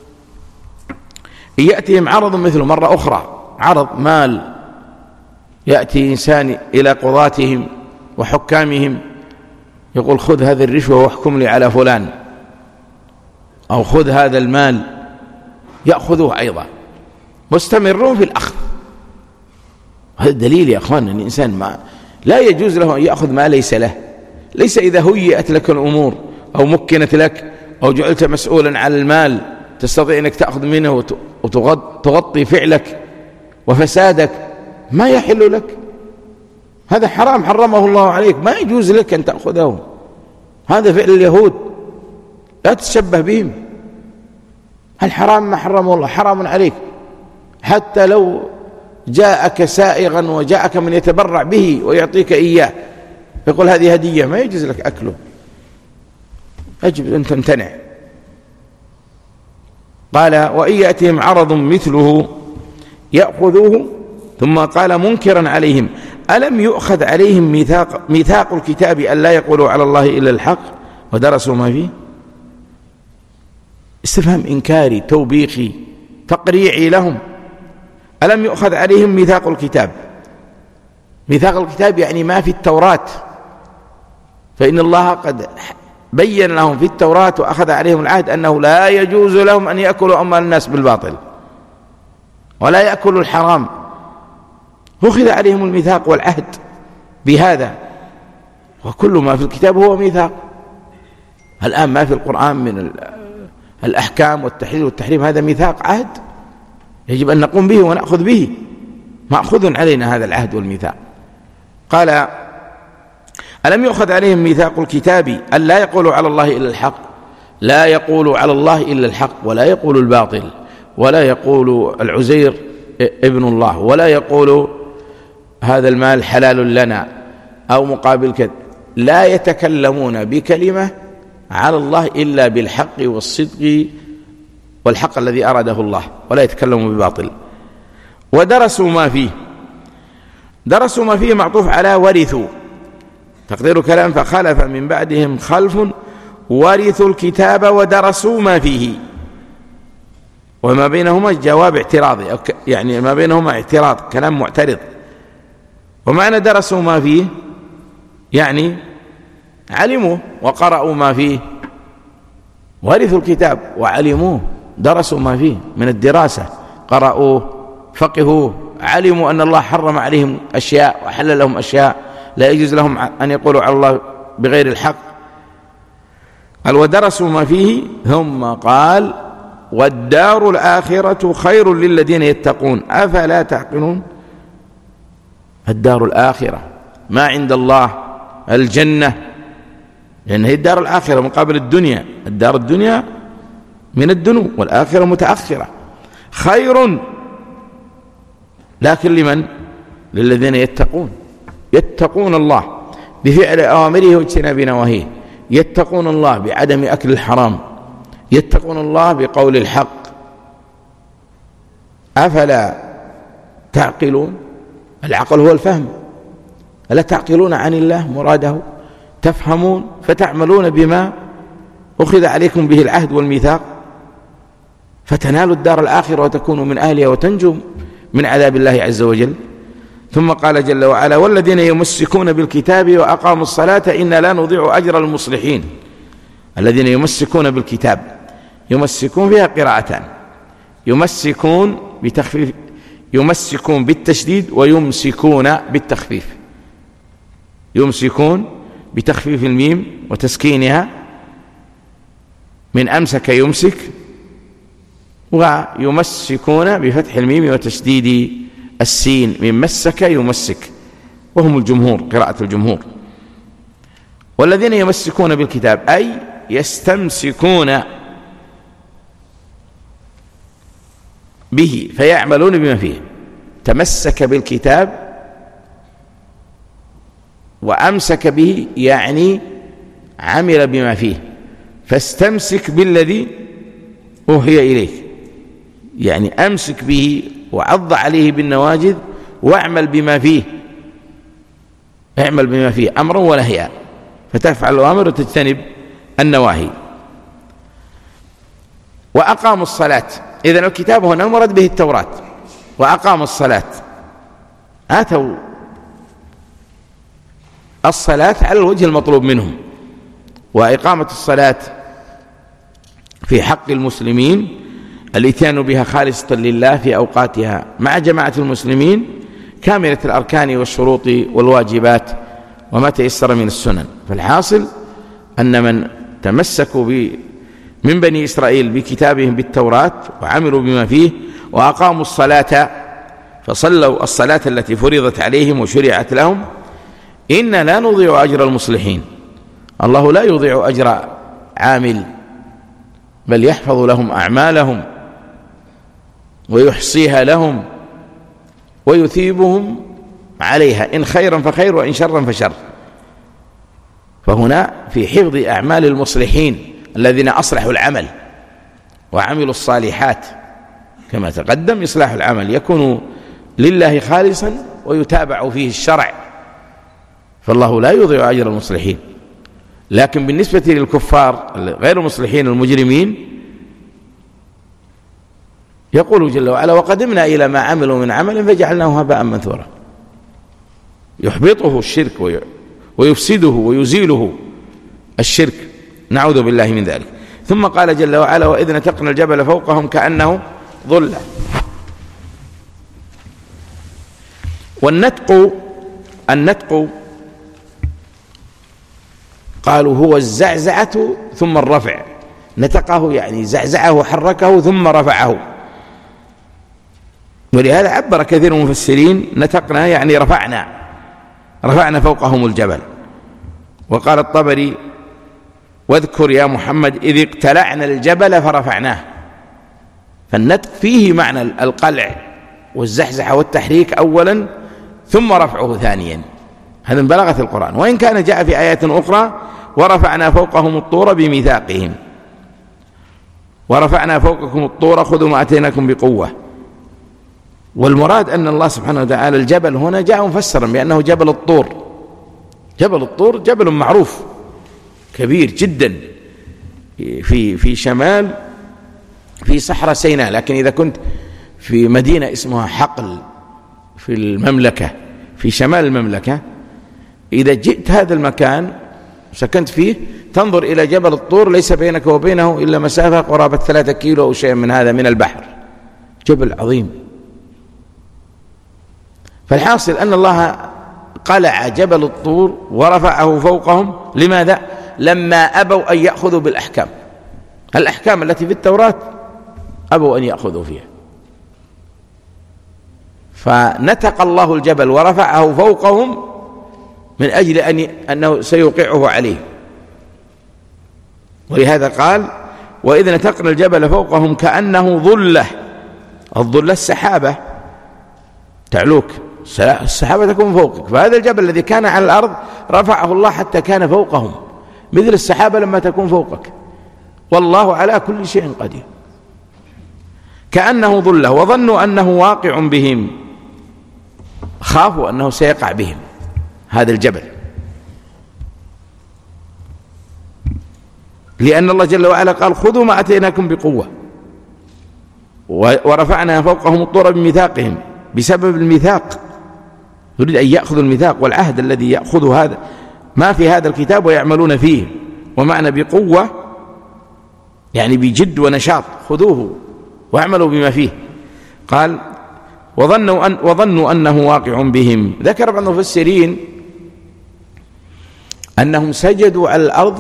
Speaker 1: إن يأتهم عرض مثله مرة أخرى، عرض مال، يأتي إنسان إلى قضاتهم وحكامهم يقول خذ هذه الرشوة واحكم لي على فلان، أو خذ هذا المال، يأخذوه أيضا، مستمرون في الأخذ. هذا دليل يا أخوان أن الإنسان ما لا يجوز له أن يأخذ ما ليس له. ليس إذا هيئت لك الأمور أو مكنت لك أو جعلت مسؤولا على المال تستطيع أنك تأخذ منه وتغطي فعلك وفسادك، ما يحل لك. هذا حرام حرمه الله عليك، ما يجوز لك أن تأخذه. هذا فعل اليهود، لا تتشبه بهم. الحرام ما حرمه الله حرام عليك. حتى لو جاءك سائغا وجاءك من يتبرع به ويعطيك إياه يقول هذه هدية، ما يجوز لك أكله، يجب أن تمتنع. قال وإن يأتهم عرض مثله يأخذوه. ثم قال منكرا عليهم ألم يؤخذ عليهم ميثاق, ميثاق الكتاب أن لا يقولوا على الله إلا الحق ودرسوا ما فيه. استفهام إنكاري توبيخي تقريعي لهم. ألم يؤخذ عليهم ميثاق الكتاب؟ ميثاق الكتاب يعني ما في التوراة، فإن الله قد بين لهم في التوراة وأخذ عليهم العهد أنه لا يجوز لهم أن يأكلوا أموال الناس بالباطل ولا يأكلوا الحرام. أخذ عليهم الميثاق والعهد بهذا، وكل ما في الكتاب هو ميثاق. الآن ما في القرآن من الأحكام والتحليل والتحريم هذا ميثاق عهد يجب أن نقوم به ونأخذ به، مأخذ علينا هذا العهد والميثاق. قال ألم يؤخذ عليهم ميثاق الكتاب أن لا يقولوا على الله إلا الحق، لا يقولوا على الله إلا الحق ولا يقولوا الباطل ولا يقولوا العزير ابن الله ولا يقولوا هذا المال حلال لنا أو مقابل كذا. لا يتكلمون بكلمة على الله إلا بالحق والصدق والحق الذي أراده الله، ولا يتكلموا بباطل. ودرسوا ما فيه، درسوا ما فيه معطوف على ورثوا، تقدير كلام فخلف من بعدهم خلف ورثوا الكتاب ودرسوا ما فيه، وما بينهما جواب اعتراضي، يعني ما بينهما اعتراض كلام معترض. ومعنى درسوا ما فيه يعني علموا وقرأوا ما فيه، ورثوا الكتاب وعلموه، درسوا ما فيه من الدراسة، قرأوا فقهوا، علموا أن الله حرم عليهم أشياء وحل لهم أشياء لا يجوز لهم أن يقولوا على الله بغير الحق. قال ودرسوا ما فيه. ثم قال والدار الآخرة خير للذين يتقون أفلا تعقلون. الدار الآخرة ما عند الله الجنة، لأن هي الدار الآخرة مقابل الدنيا، الدار الدنيا من الدنو والآخرة متأخرة. خير لكن لمن؟ للذين يتقون، يتقون الله بفعل أوامره واجتناب نواهيه، يتقون الله بعدم أكل الحرام، يتقون الله بقول الحق. أفلا تعقلون؟ العقل هو الفهم. ألا تعقلون عن الله مراده؟ تفهمون فتعملون بما أخذ عليكم به العهد والميثاق فتنالوا الدار الآخرة وتكونوا من أهلها وتنجوا من عذاب الله عز وجل. ثم قال جل وعلا والذين يمسكون بالكتاب وأقاموا الصلاة إنا لا نضيع أجر المصلحين. الذين يمسكون بالكتاب، يمسكون فيها قراءتان، يمسكون بتخفيف، يمسكون بالتشديد ويمسكون بالتخفيف. يمسكون بتخفيف الميم وتسكينها من أمسك يمسك، ويمسكون بفتح الميم وتشديد السين من مسك يمسك، وهم الجمهور، قراءة الجمهور. والذين يمسكون بالكتاب أي يستمسكون به فيعملون بما فيه. تمسك بالكتاب وأمسك به يعني عمل بما فيه، فاستمسك بالذي أوحي إليك، يعني أمسك به وعض عليه بالنواجذ واعمل بما فيه، اعمل بما فيه أمرا ونهيا. فتفعل الأوامر وتجتنب النواهي. وأقاموا الصلاة، إذن الكتاب هنا مراد به التوراة. وأقاموا الصلاة، آتوا الصلاة على الوجه المطلوب منهم. وإقامة الصلاة في حق المسلمين الإتيان بها خالصة لله في أوقاتها مع جماعة المسلمين كاملة الأركان والشروط والواجبات وما تيسر من السنن. فالحاصل أن من تمسكوا من بني إسرائيل بكتابهم بالتوراة وعملوا بما فيه وأقاموا الصلاة فصلوا الصلاة التي فرضت عليهم وشرعت لهم، إنا لا نضيع أجر المصلحين. الله لا يضيع أجر عامل، بل يحفظ لهم أعمالهم ويحصيها لهم ويثيبهم عليها، إن خيرا فخير وإن شرا فشر. فهنا في حفظ أعمال المصلحين الذين أصلحوا العمل وعملوا الصالحات كما تقدم، إصلاح العمل يكون لله خالصا ويتابع فيه الشرع، فالله لا يضيع أجر المصلحين. لكن بالنسبة للكفار غير المصلحين المجرمين يقول جل وعلا: وقدمنا إلى ما عملوا من عمل فجعلناه هباء منثورا. يحبطه الشرك ويفسده ويزيله الشرك، نعوذ بالله من ذلك. ثم قال جل وعلا: وإذ نتقنا الجبل فوقهم كأنه ظلة. والنتق النتق قالوا هو الزعزعة ثم الرفع. نتقه يعني زعزعه وحركه ثم رفعه، ولهذا عبر كثير من المفسرين نتقنا يعني رفعنا رفعنا فوقهم الجبل. وقال الطبري: واذكر يا محمد إذ اقتلعنا الجبل فرفعناه. فالنتق فيه معنى القلع والزحزحة والتحريك أولا ثم رفعه ثانيا، هذا من بلاغة القرآن. وإن كان جاء في آيات أخرى: ورفعنا فوقهم الطور بميثاقهم، ورفعنا فوقكم الطور خذوا ما أتيناكم بقوة. والمراد أن الله سبحانه وتعالى الجبل هنا جاء مفسرا بأنه جبل الطور. جبل الطور جبل معروف كبير جدا في في شمال في صحراء سيناء، لكن إذا كنت في مدينة اسمها حقل في المملكة في شمال المملكة، إذا جئت هذا المكان سكنت فيه تنظر إلى جبل الطور ليس بينك وبينه إلا مسافة قرابة ثلاثة كيلو أو شيء من هذا من البحر، جبل عظيم. فالحاصل أن الله قلع جبل الطور ورفعه فوقهم. لماذا؟ لما أبوا أن يأخذوا بالأحكام، الأحكام التي في التوراة أبوا أن يأخذوا فيها، فنتق الله الجبل ورفعه فوقهم من أجل أن أنه سيوقعه عليه. ولهذا قال: وإذ نتقنا الجبل فوقهم كأنه ظلة. الظلة السحابة تعلوك، السحابة تكون فوقك، فهذا الجبل الذي كان على الأرض رفعه الله حتى كان فوقهم مثل السحابة لما تكون فوقك، والله على كل شيء قدير. كأنه ظلة وظنوا أنه واقع بهم، خافوا أنه سيقع بهم هذا الجبل، لأن الله جل وعلا قال: خذوا ما أتيناكم بقوة. ورفعنا فوقهم الطور بميثاقهم، بسبب الميثاق، يريد أن يأخذوا الميثاق والعهد الذي يأخذ هذا ما في هذا الكتاب ويعملون فيه. ومعنى بقوة يعني بجد ونشاط، خذوه واعملوا بما فيه. قال: وظنوا, أن وظنوا أنه واقع بهم. ذكر بعض المفسرين أنهم سجدوا على الأرض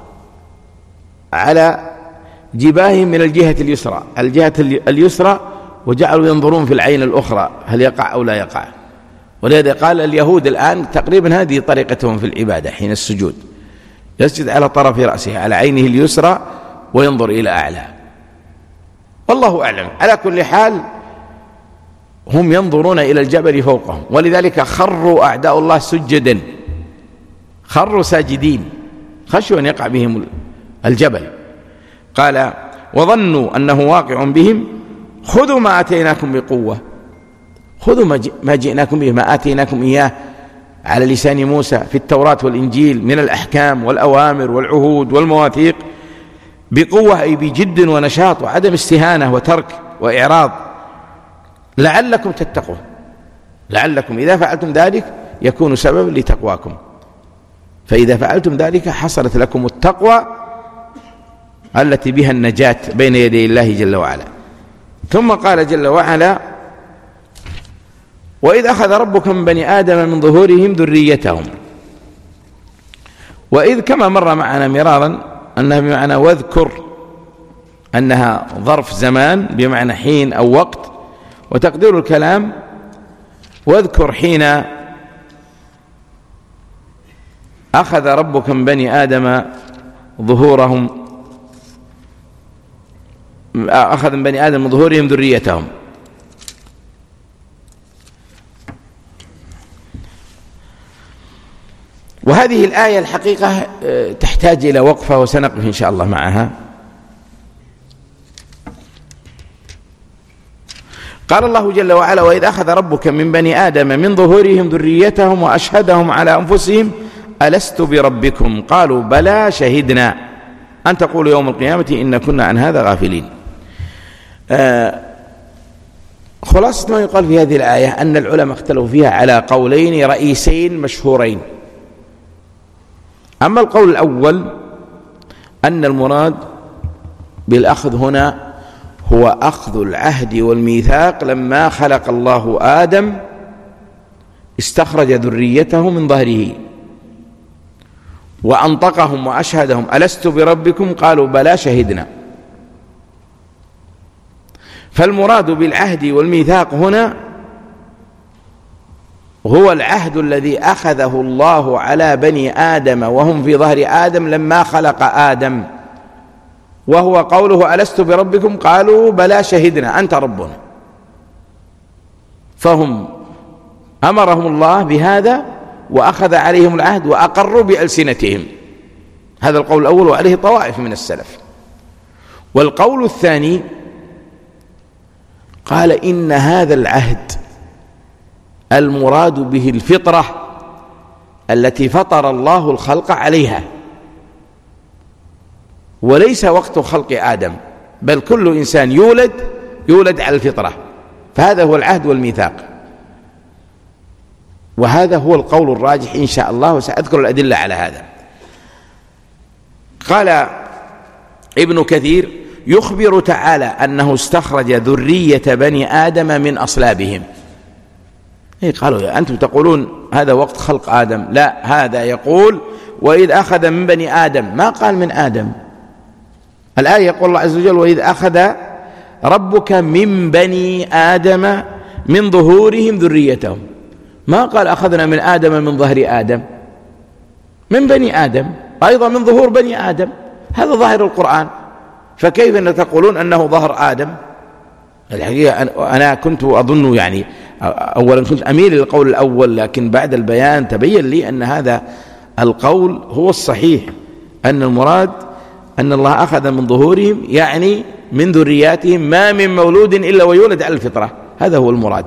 Speaker 1: على جباههم من الجهة اليسرى الجهة اليسرى وجعلوا ينظرون في العين الأخرى هل يقع أو لا يقع. ولذا قال اليهود الآن تقريبا هذه طريقتهم في العبادة حين السجود، يسجد على طرف رأسه على عينه اليسرى وينظر إلى أعلى، والله أعلم. على كل حال هم ينظرون إلى الجبل فوقهم، ولذلك خروا أعداء الله سجدا، خروا ساجدين، خشوا أن يقع بهم الجبل. قال: وظنوا أنه واقع بهم خذوا ما آتيناكم بقوة. خذوا ما جئناكم به، ما آتيناكم إياه على لسان موسى في التوراة والإنجيل من الأحكام والأوامر والعهود والمواثيق بقوة، أي بجد ونشاط وعدم استهانة وترك وإعراض، لعلكم تتقون، لعلكم إذا فعلتم ذلك يكون سبب لتقواكم، فإذا فعلتم ذلك حصلت لكم التقوى التي بها النجاة بين يدي الله جل وعلا. ثم قال جل وعلا: وإذ أخذ ربك من بني آدم من ظهورهم ذريتهم. وإذ كما مر معنا مرارا أنها بمعنى واذكر، أنها ظرف زمان بمعنى حين أو وقت، وتقدير الكلام واذكر حين أخذ ربك من بني آدم ظهورهم، أخذ من بني آدم من ظهورهم ذريتهم. وهذه الآية الحقيقة تحتاج إلى وقفة وسنقف إن شاء الله معها. قال الله جل وعلا: وإذ أخذ ربك من بني آدم من ظهورهم ذريتهم وأشهدهم على أنفسهم ألست بربكم قالوا بلى شهدنا أن تقولوا يوم القيامة إن كنا عن هذا غافلين. آه خلاصة ما يقال في هذه الآية أن العلماء اختلفوا فيها على قولين رئيسين مشهورين. أما القول الأول أن المراد بالأخذ هنا هو أخذ العهد والميثاق لما خلق الله آدم استخرج ذريته من ظهره وأنطقهم وأشهدهم ألست بربكم قالوا بلى شهدنا. فالمراد بالعهد والميثاق هنا هو العهد الذي أخذه الله على بني آدم وهم في ظهر آدم لما خلق آدم، وهو قوله ألست بربكم قالوا بلى شهدنا أنت ربنا. فهم أمرهم الله بهذا وأخذ عليهم العهد وأقروا بألسنتهم. هذا القول الأول وعليه طوائف من السلف. والقول الثاني قال إن هذا العهد المراد به الفطرة التي فطر الله الخلق عليها، وليس وقت خلق آدم، بل كل إنسان يولد يولد على الفطرة، فهذا هو العهد والميثاق. وهذا هو القول الراجح إن شاء الله، وسأذكر الأدلة على هذا. قال ابن كثير: يخبر تعالى أنه استخرج ذرية بني آدم من أصلابهم. إيه قالوا أنتم تقولون هذا وقت خلق آدم، لا، هذا يقول وإذ أخذ من بني آدم، ما قال من آدم. الآية يقول الله عز وجل: وإذ أخذ ربك من بني آدم من ظهورهم ذريتهم، ما قال أخذنا من آدم من ظهر آدم، من بني آدم، أيضا من ظهور بني آدم، هذا ظاهر القرآن. فكيف أن تقولون أنه ظهر آدم؟ الحقيقة أنا كنت أظن يعني أولا كنت أميل للقول الأول، لكن بعد البيان تبين لي أن هذا القول هو الصحيح، أن المراد أن الله أخذ من ظهورهم يعني من ذرياتهم ما من مولود إلا ويولد على الفطرة، هذا هو المراد.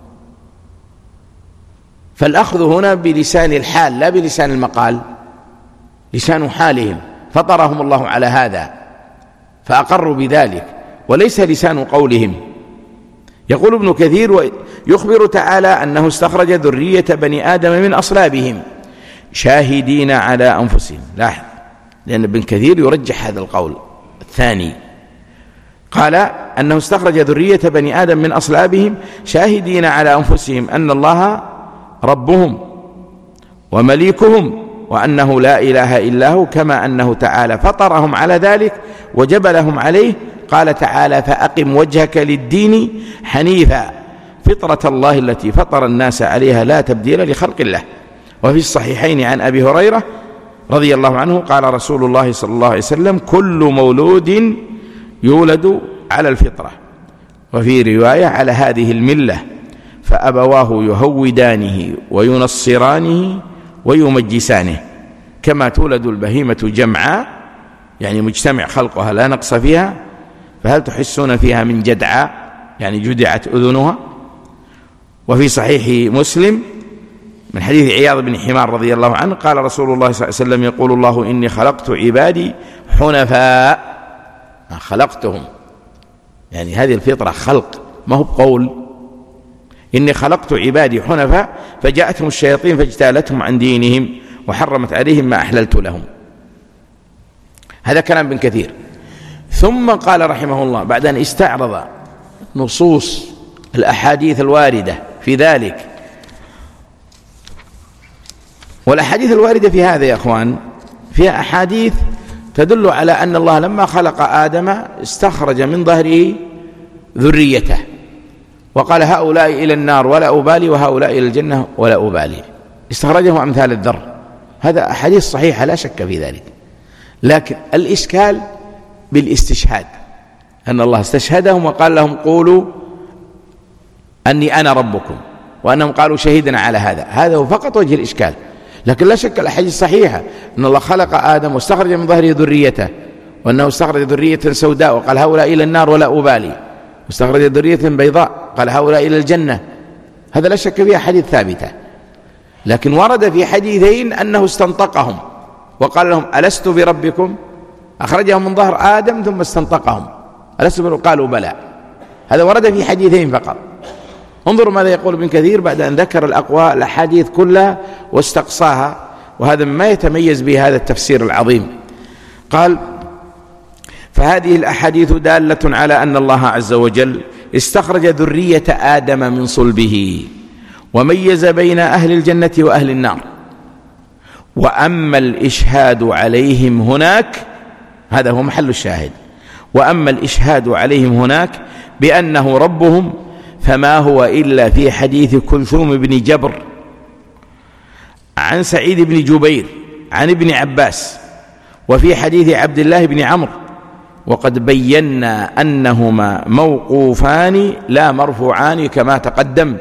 Speaker 1: فالأخذ هنا بلسان الحال لا بلسان المقال، لسان حالهم، فطرهم الله على هذا فأقروا بذلك، وليس لسان قولهم. يقول ابن كثير: يخبر تعالى أنه استخرج ذرية بني آدم من أصلابهم شاهدين على أنفسهم. لاحظ، لأن ابن كثير يرجح هذا القول الثاني، قال أنه استخرج ذرية بني آدم من أصلابهم شاهدين على أنفسهم أن الله ربهم ومليكهم وأنه لا إله إلا هو، كما أنه تعالى فطرهم على ذلك وجبلهم عليه. قال تعالى: فأقم وجهك للدين حنيفا فطرة الله التي فطر الناس عليها لا تبديل لخلق الله. وفي الصحيحين عن أبي هريرة رضي الله عنه قال رسول الله صلى الله عليه وسلم: كل مولود يولد على الفطرة، وفي رواية على هذه الملة، فأبواه يهودانه وينصرانه ويمجسانه، كما تولد البهيمة جمعاء يعني مجتمع خلقها لا نقص فيها، فهل تحسون فيها من جدعاء يعني جدعت أذنها. وفي صحيح مسلم من حديث عياض بن حمار رضي الله عنه قال رسول الله صلى الله عليه وسلم يقول الله إني خلقت عبادي حنفاء، خلقتهم يعني هذه الفطرة خلق ما هو بقول، إني خلقت عبادي حنفاء فجاءتهم الشياطين فاجتالتهم عن دينهم وحرمت عليهم ما أحللت لهم. هذا كلام ابن كثير. ثم قال رحمه الله بعد أن استعرض نصوص الأحاديث الواردة في ذلك، والأحاديث الواردة في هذا يا أخوان فيها أحاديث تدل على أن الله لما خلق آدم استخرج من ظهره ذريته وقال هؤلاء إلى النار ولا أبالي وهؤلاء إلى الجنة ولا أبالي، استخرجهم أمثال الذر. هذا أحاديث صحيحة لا شك في ذلك، لكن الإشكال بالاستشهاد، أن الله استشهدهم وقال لهم قولوا أني أنا ربكم، وأنهم قالوا شهدنا على هذا. هذا هو فقط وجه الإشكال، لكن لا شك الأحاديث صحيحة أن الله خلق آدم واستخرج من ظهره ذريته، وأنه استخرج ذرية سوداء وقال هؤلاء إلى النار ولا أبالي، واستخرج ذرية بيضاء قال هؤلاء إلى الجنة. هذا لا شك فيها حديث ثابتة، لكن ورد في حديثين أنه استنطقهم وقال لهم ألست بربكم، أخرجهم من ظهر آدم ثم استنطقهم ألست بربكم قالوا بلى. هذا ورد في حديثين فقط. انظروا ماذا يقول ابن كثير بعد أن ذكر الأقوال الأحاديث كلها واستقصاها، وهذا ما يتميز به هذا التفسير العظيم. قال فهذه الأحاديث دالة على أن الله عز وجل استخرج ذرية آدم من صلبه وميز بين أهل الجنة وأهل النار. وأما الإشهاد عليهم هناك، هذا هو محل الشاهد، وأما الإشهاد عليهم هناك بأنه ربهم فما هو إلا في حديث كلثوم بن جبر عن سعيد بن جبير عن ابن عباس، وفي حديث عبد الله بن عمرو، وقد بينا أنهما موقوفان لا مرفوعان كما تقدم.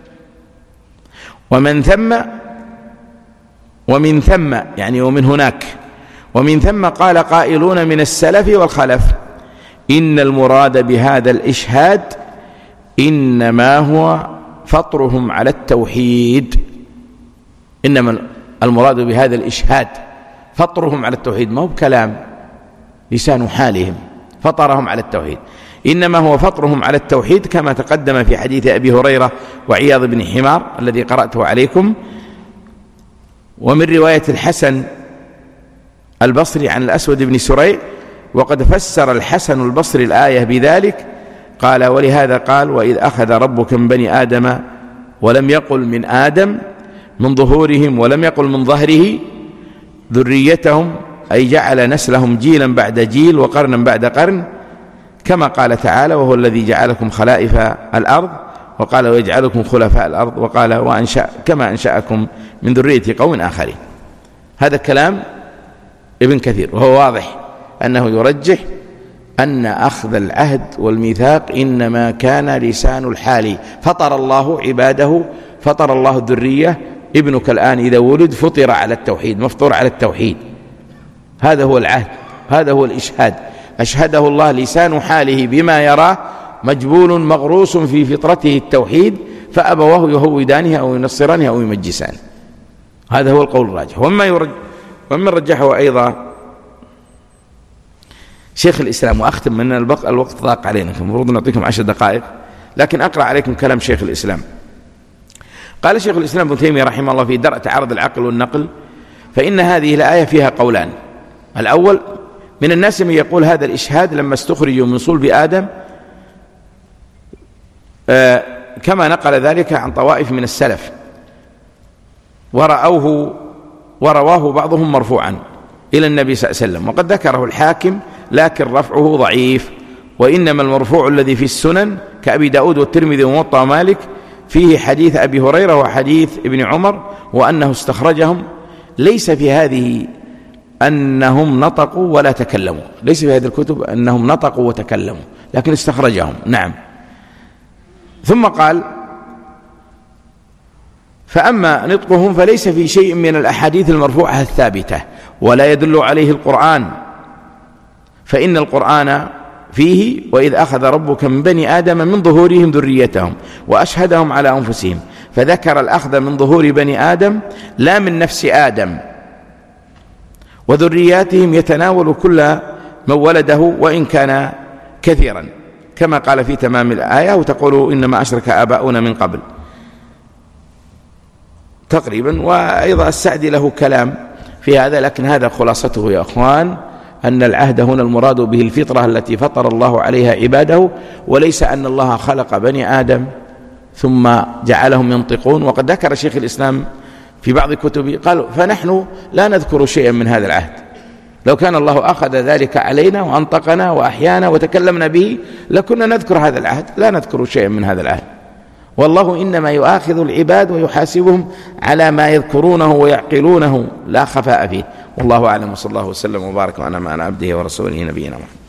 Speaker 1: ومن ثم ومن ثم يعني ومن هناك ومن ثم قال قائلون من السلف والخلف إن المراد بهذا الإشهاد إنما هو فطرهم على التوحيد، إنما المراد بهذا الإشهاد فطرهم على التوحيد، ما هو بكلام لسان حالهم، فطرهم على التوحيد، إنما هو فطرهم على التوحيد كما تقدم في حديث أبي هريرة وعياض بن حمار الذي قرأته عليكم. ومن رواية الحسن البصري عن الأسود بن سريع، وقد فسر الحسن البصري الآية بذلك قال ولهذا قال وإذ أخذ ربك من بني آدم ولم يقل من آدم من ظهورهم ولم يقل من ظهره ذريتهم، أي جعل نسلهم جيلا بعد جيل وقرنا بعد قرن، كما قال تعالى وهو الذي جعلكم خلائف الأرض، وقال ويجعلكم خلفاء الأرض، وقال وأنشأ كما أنشأكم من ذرية قوم آخرين. هذا كلام ابن كثير، وهو واضح أنه يرجح أن أخذ العهد والميثاق إنما كان لسان الحال، فطر الله عباده، فطر الله الذرية، ابنك الآن إذا ولد فطر على التوحيد، مفطور على التوحيد، هذا هو العهد، هذا هو الإشهاد، أشهده الله لسان حاله بما يراه، مجبول مغروس في فطرته التوحيد، فأبواه يهودانه أو ينصرانه أو يمجسانه. هذا هو القول الراجح. ومما يرج... ومن رجحه أيضا شيخ الإسلام، وأختم من الوقت, الوقت ضاق علينا، المفروض نعطيكم عشر دقائق، لكن أقرأ عليكم كلام شيخ الإسلام. قال شيخ الإسلام ابن تيمية رحمه الله في درء تعارض العقل والنقل، فإن هذه الآية فيها قولان. الأول من الناس من يقول هذا الإشهاد لما استخرجوا من صلب آدم آه كما نقل ذلك عن طوائف من السلف، ورأوه ورواه بعضهم مرفوعا إلى النبي صلى الله عليه وسلم، وقد ذكره الحاكم لكن رفعه ضعيف، وإنما المرفوع الذي في السنن كأبي داود والترمذي وموطأ مالك فيه حديث أبي هريرة وحديث ابن عمر وأنه استخرجهم، ليس في هذه أنهم نطقوا ولا تكلموا، ليس في هذه الكتب أنهم نطقوا وتكلموا، لكن استخرجهم. نعم. ثم قال فأما نطقهم فليس في شيء من الأحاديث المرفوعة الثابتة، ولا يدل عليه القرآن، فإن القرآن فيه وإذ أخذ ربك من بني آدم من ظهورهم ذريتهم وأشهدهم على أنفسهم، فذكر الأخذ من ظهور بني آدم لا من نفس آدم، وذرياتهم يتناول كل من ولده وإن كان كثيرا، كما قال في تمام الآية: وتقولوا إنما أشرك آباؤنا من قبل تقريبا. وأيضا السعدي له كلام في هذا، لكن هذا خلاصته يا أخوان، أن العهد هنا المراد به الفطرة التي فطر الله عليها عباده، وليس أن الله خلق بني آدم ثم جعلهم ينطقون. وقد ذكر شيخ الإسلام في بعض كتبه قال: فنحن لا نذكر شيئا من هذا العهد، لو كان الله أخذ ذلك علينا وأنطقنا وأحيانا وتكلمنا به لكنا نذكر هذا العهد، لا نذكر شيئا من هذا العهد. والله إنما يؤاخذ العباد ويحاسبهم على ما يذكرونه ويعقلونه لا خفاء فيه. والله أعلم، وصلى الله وسلم وبارك وأنعم على عبده ورسوله نبينا محمد.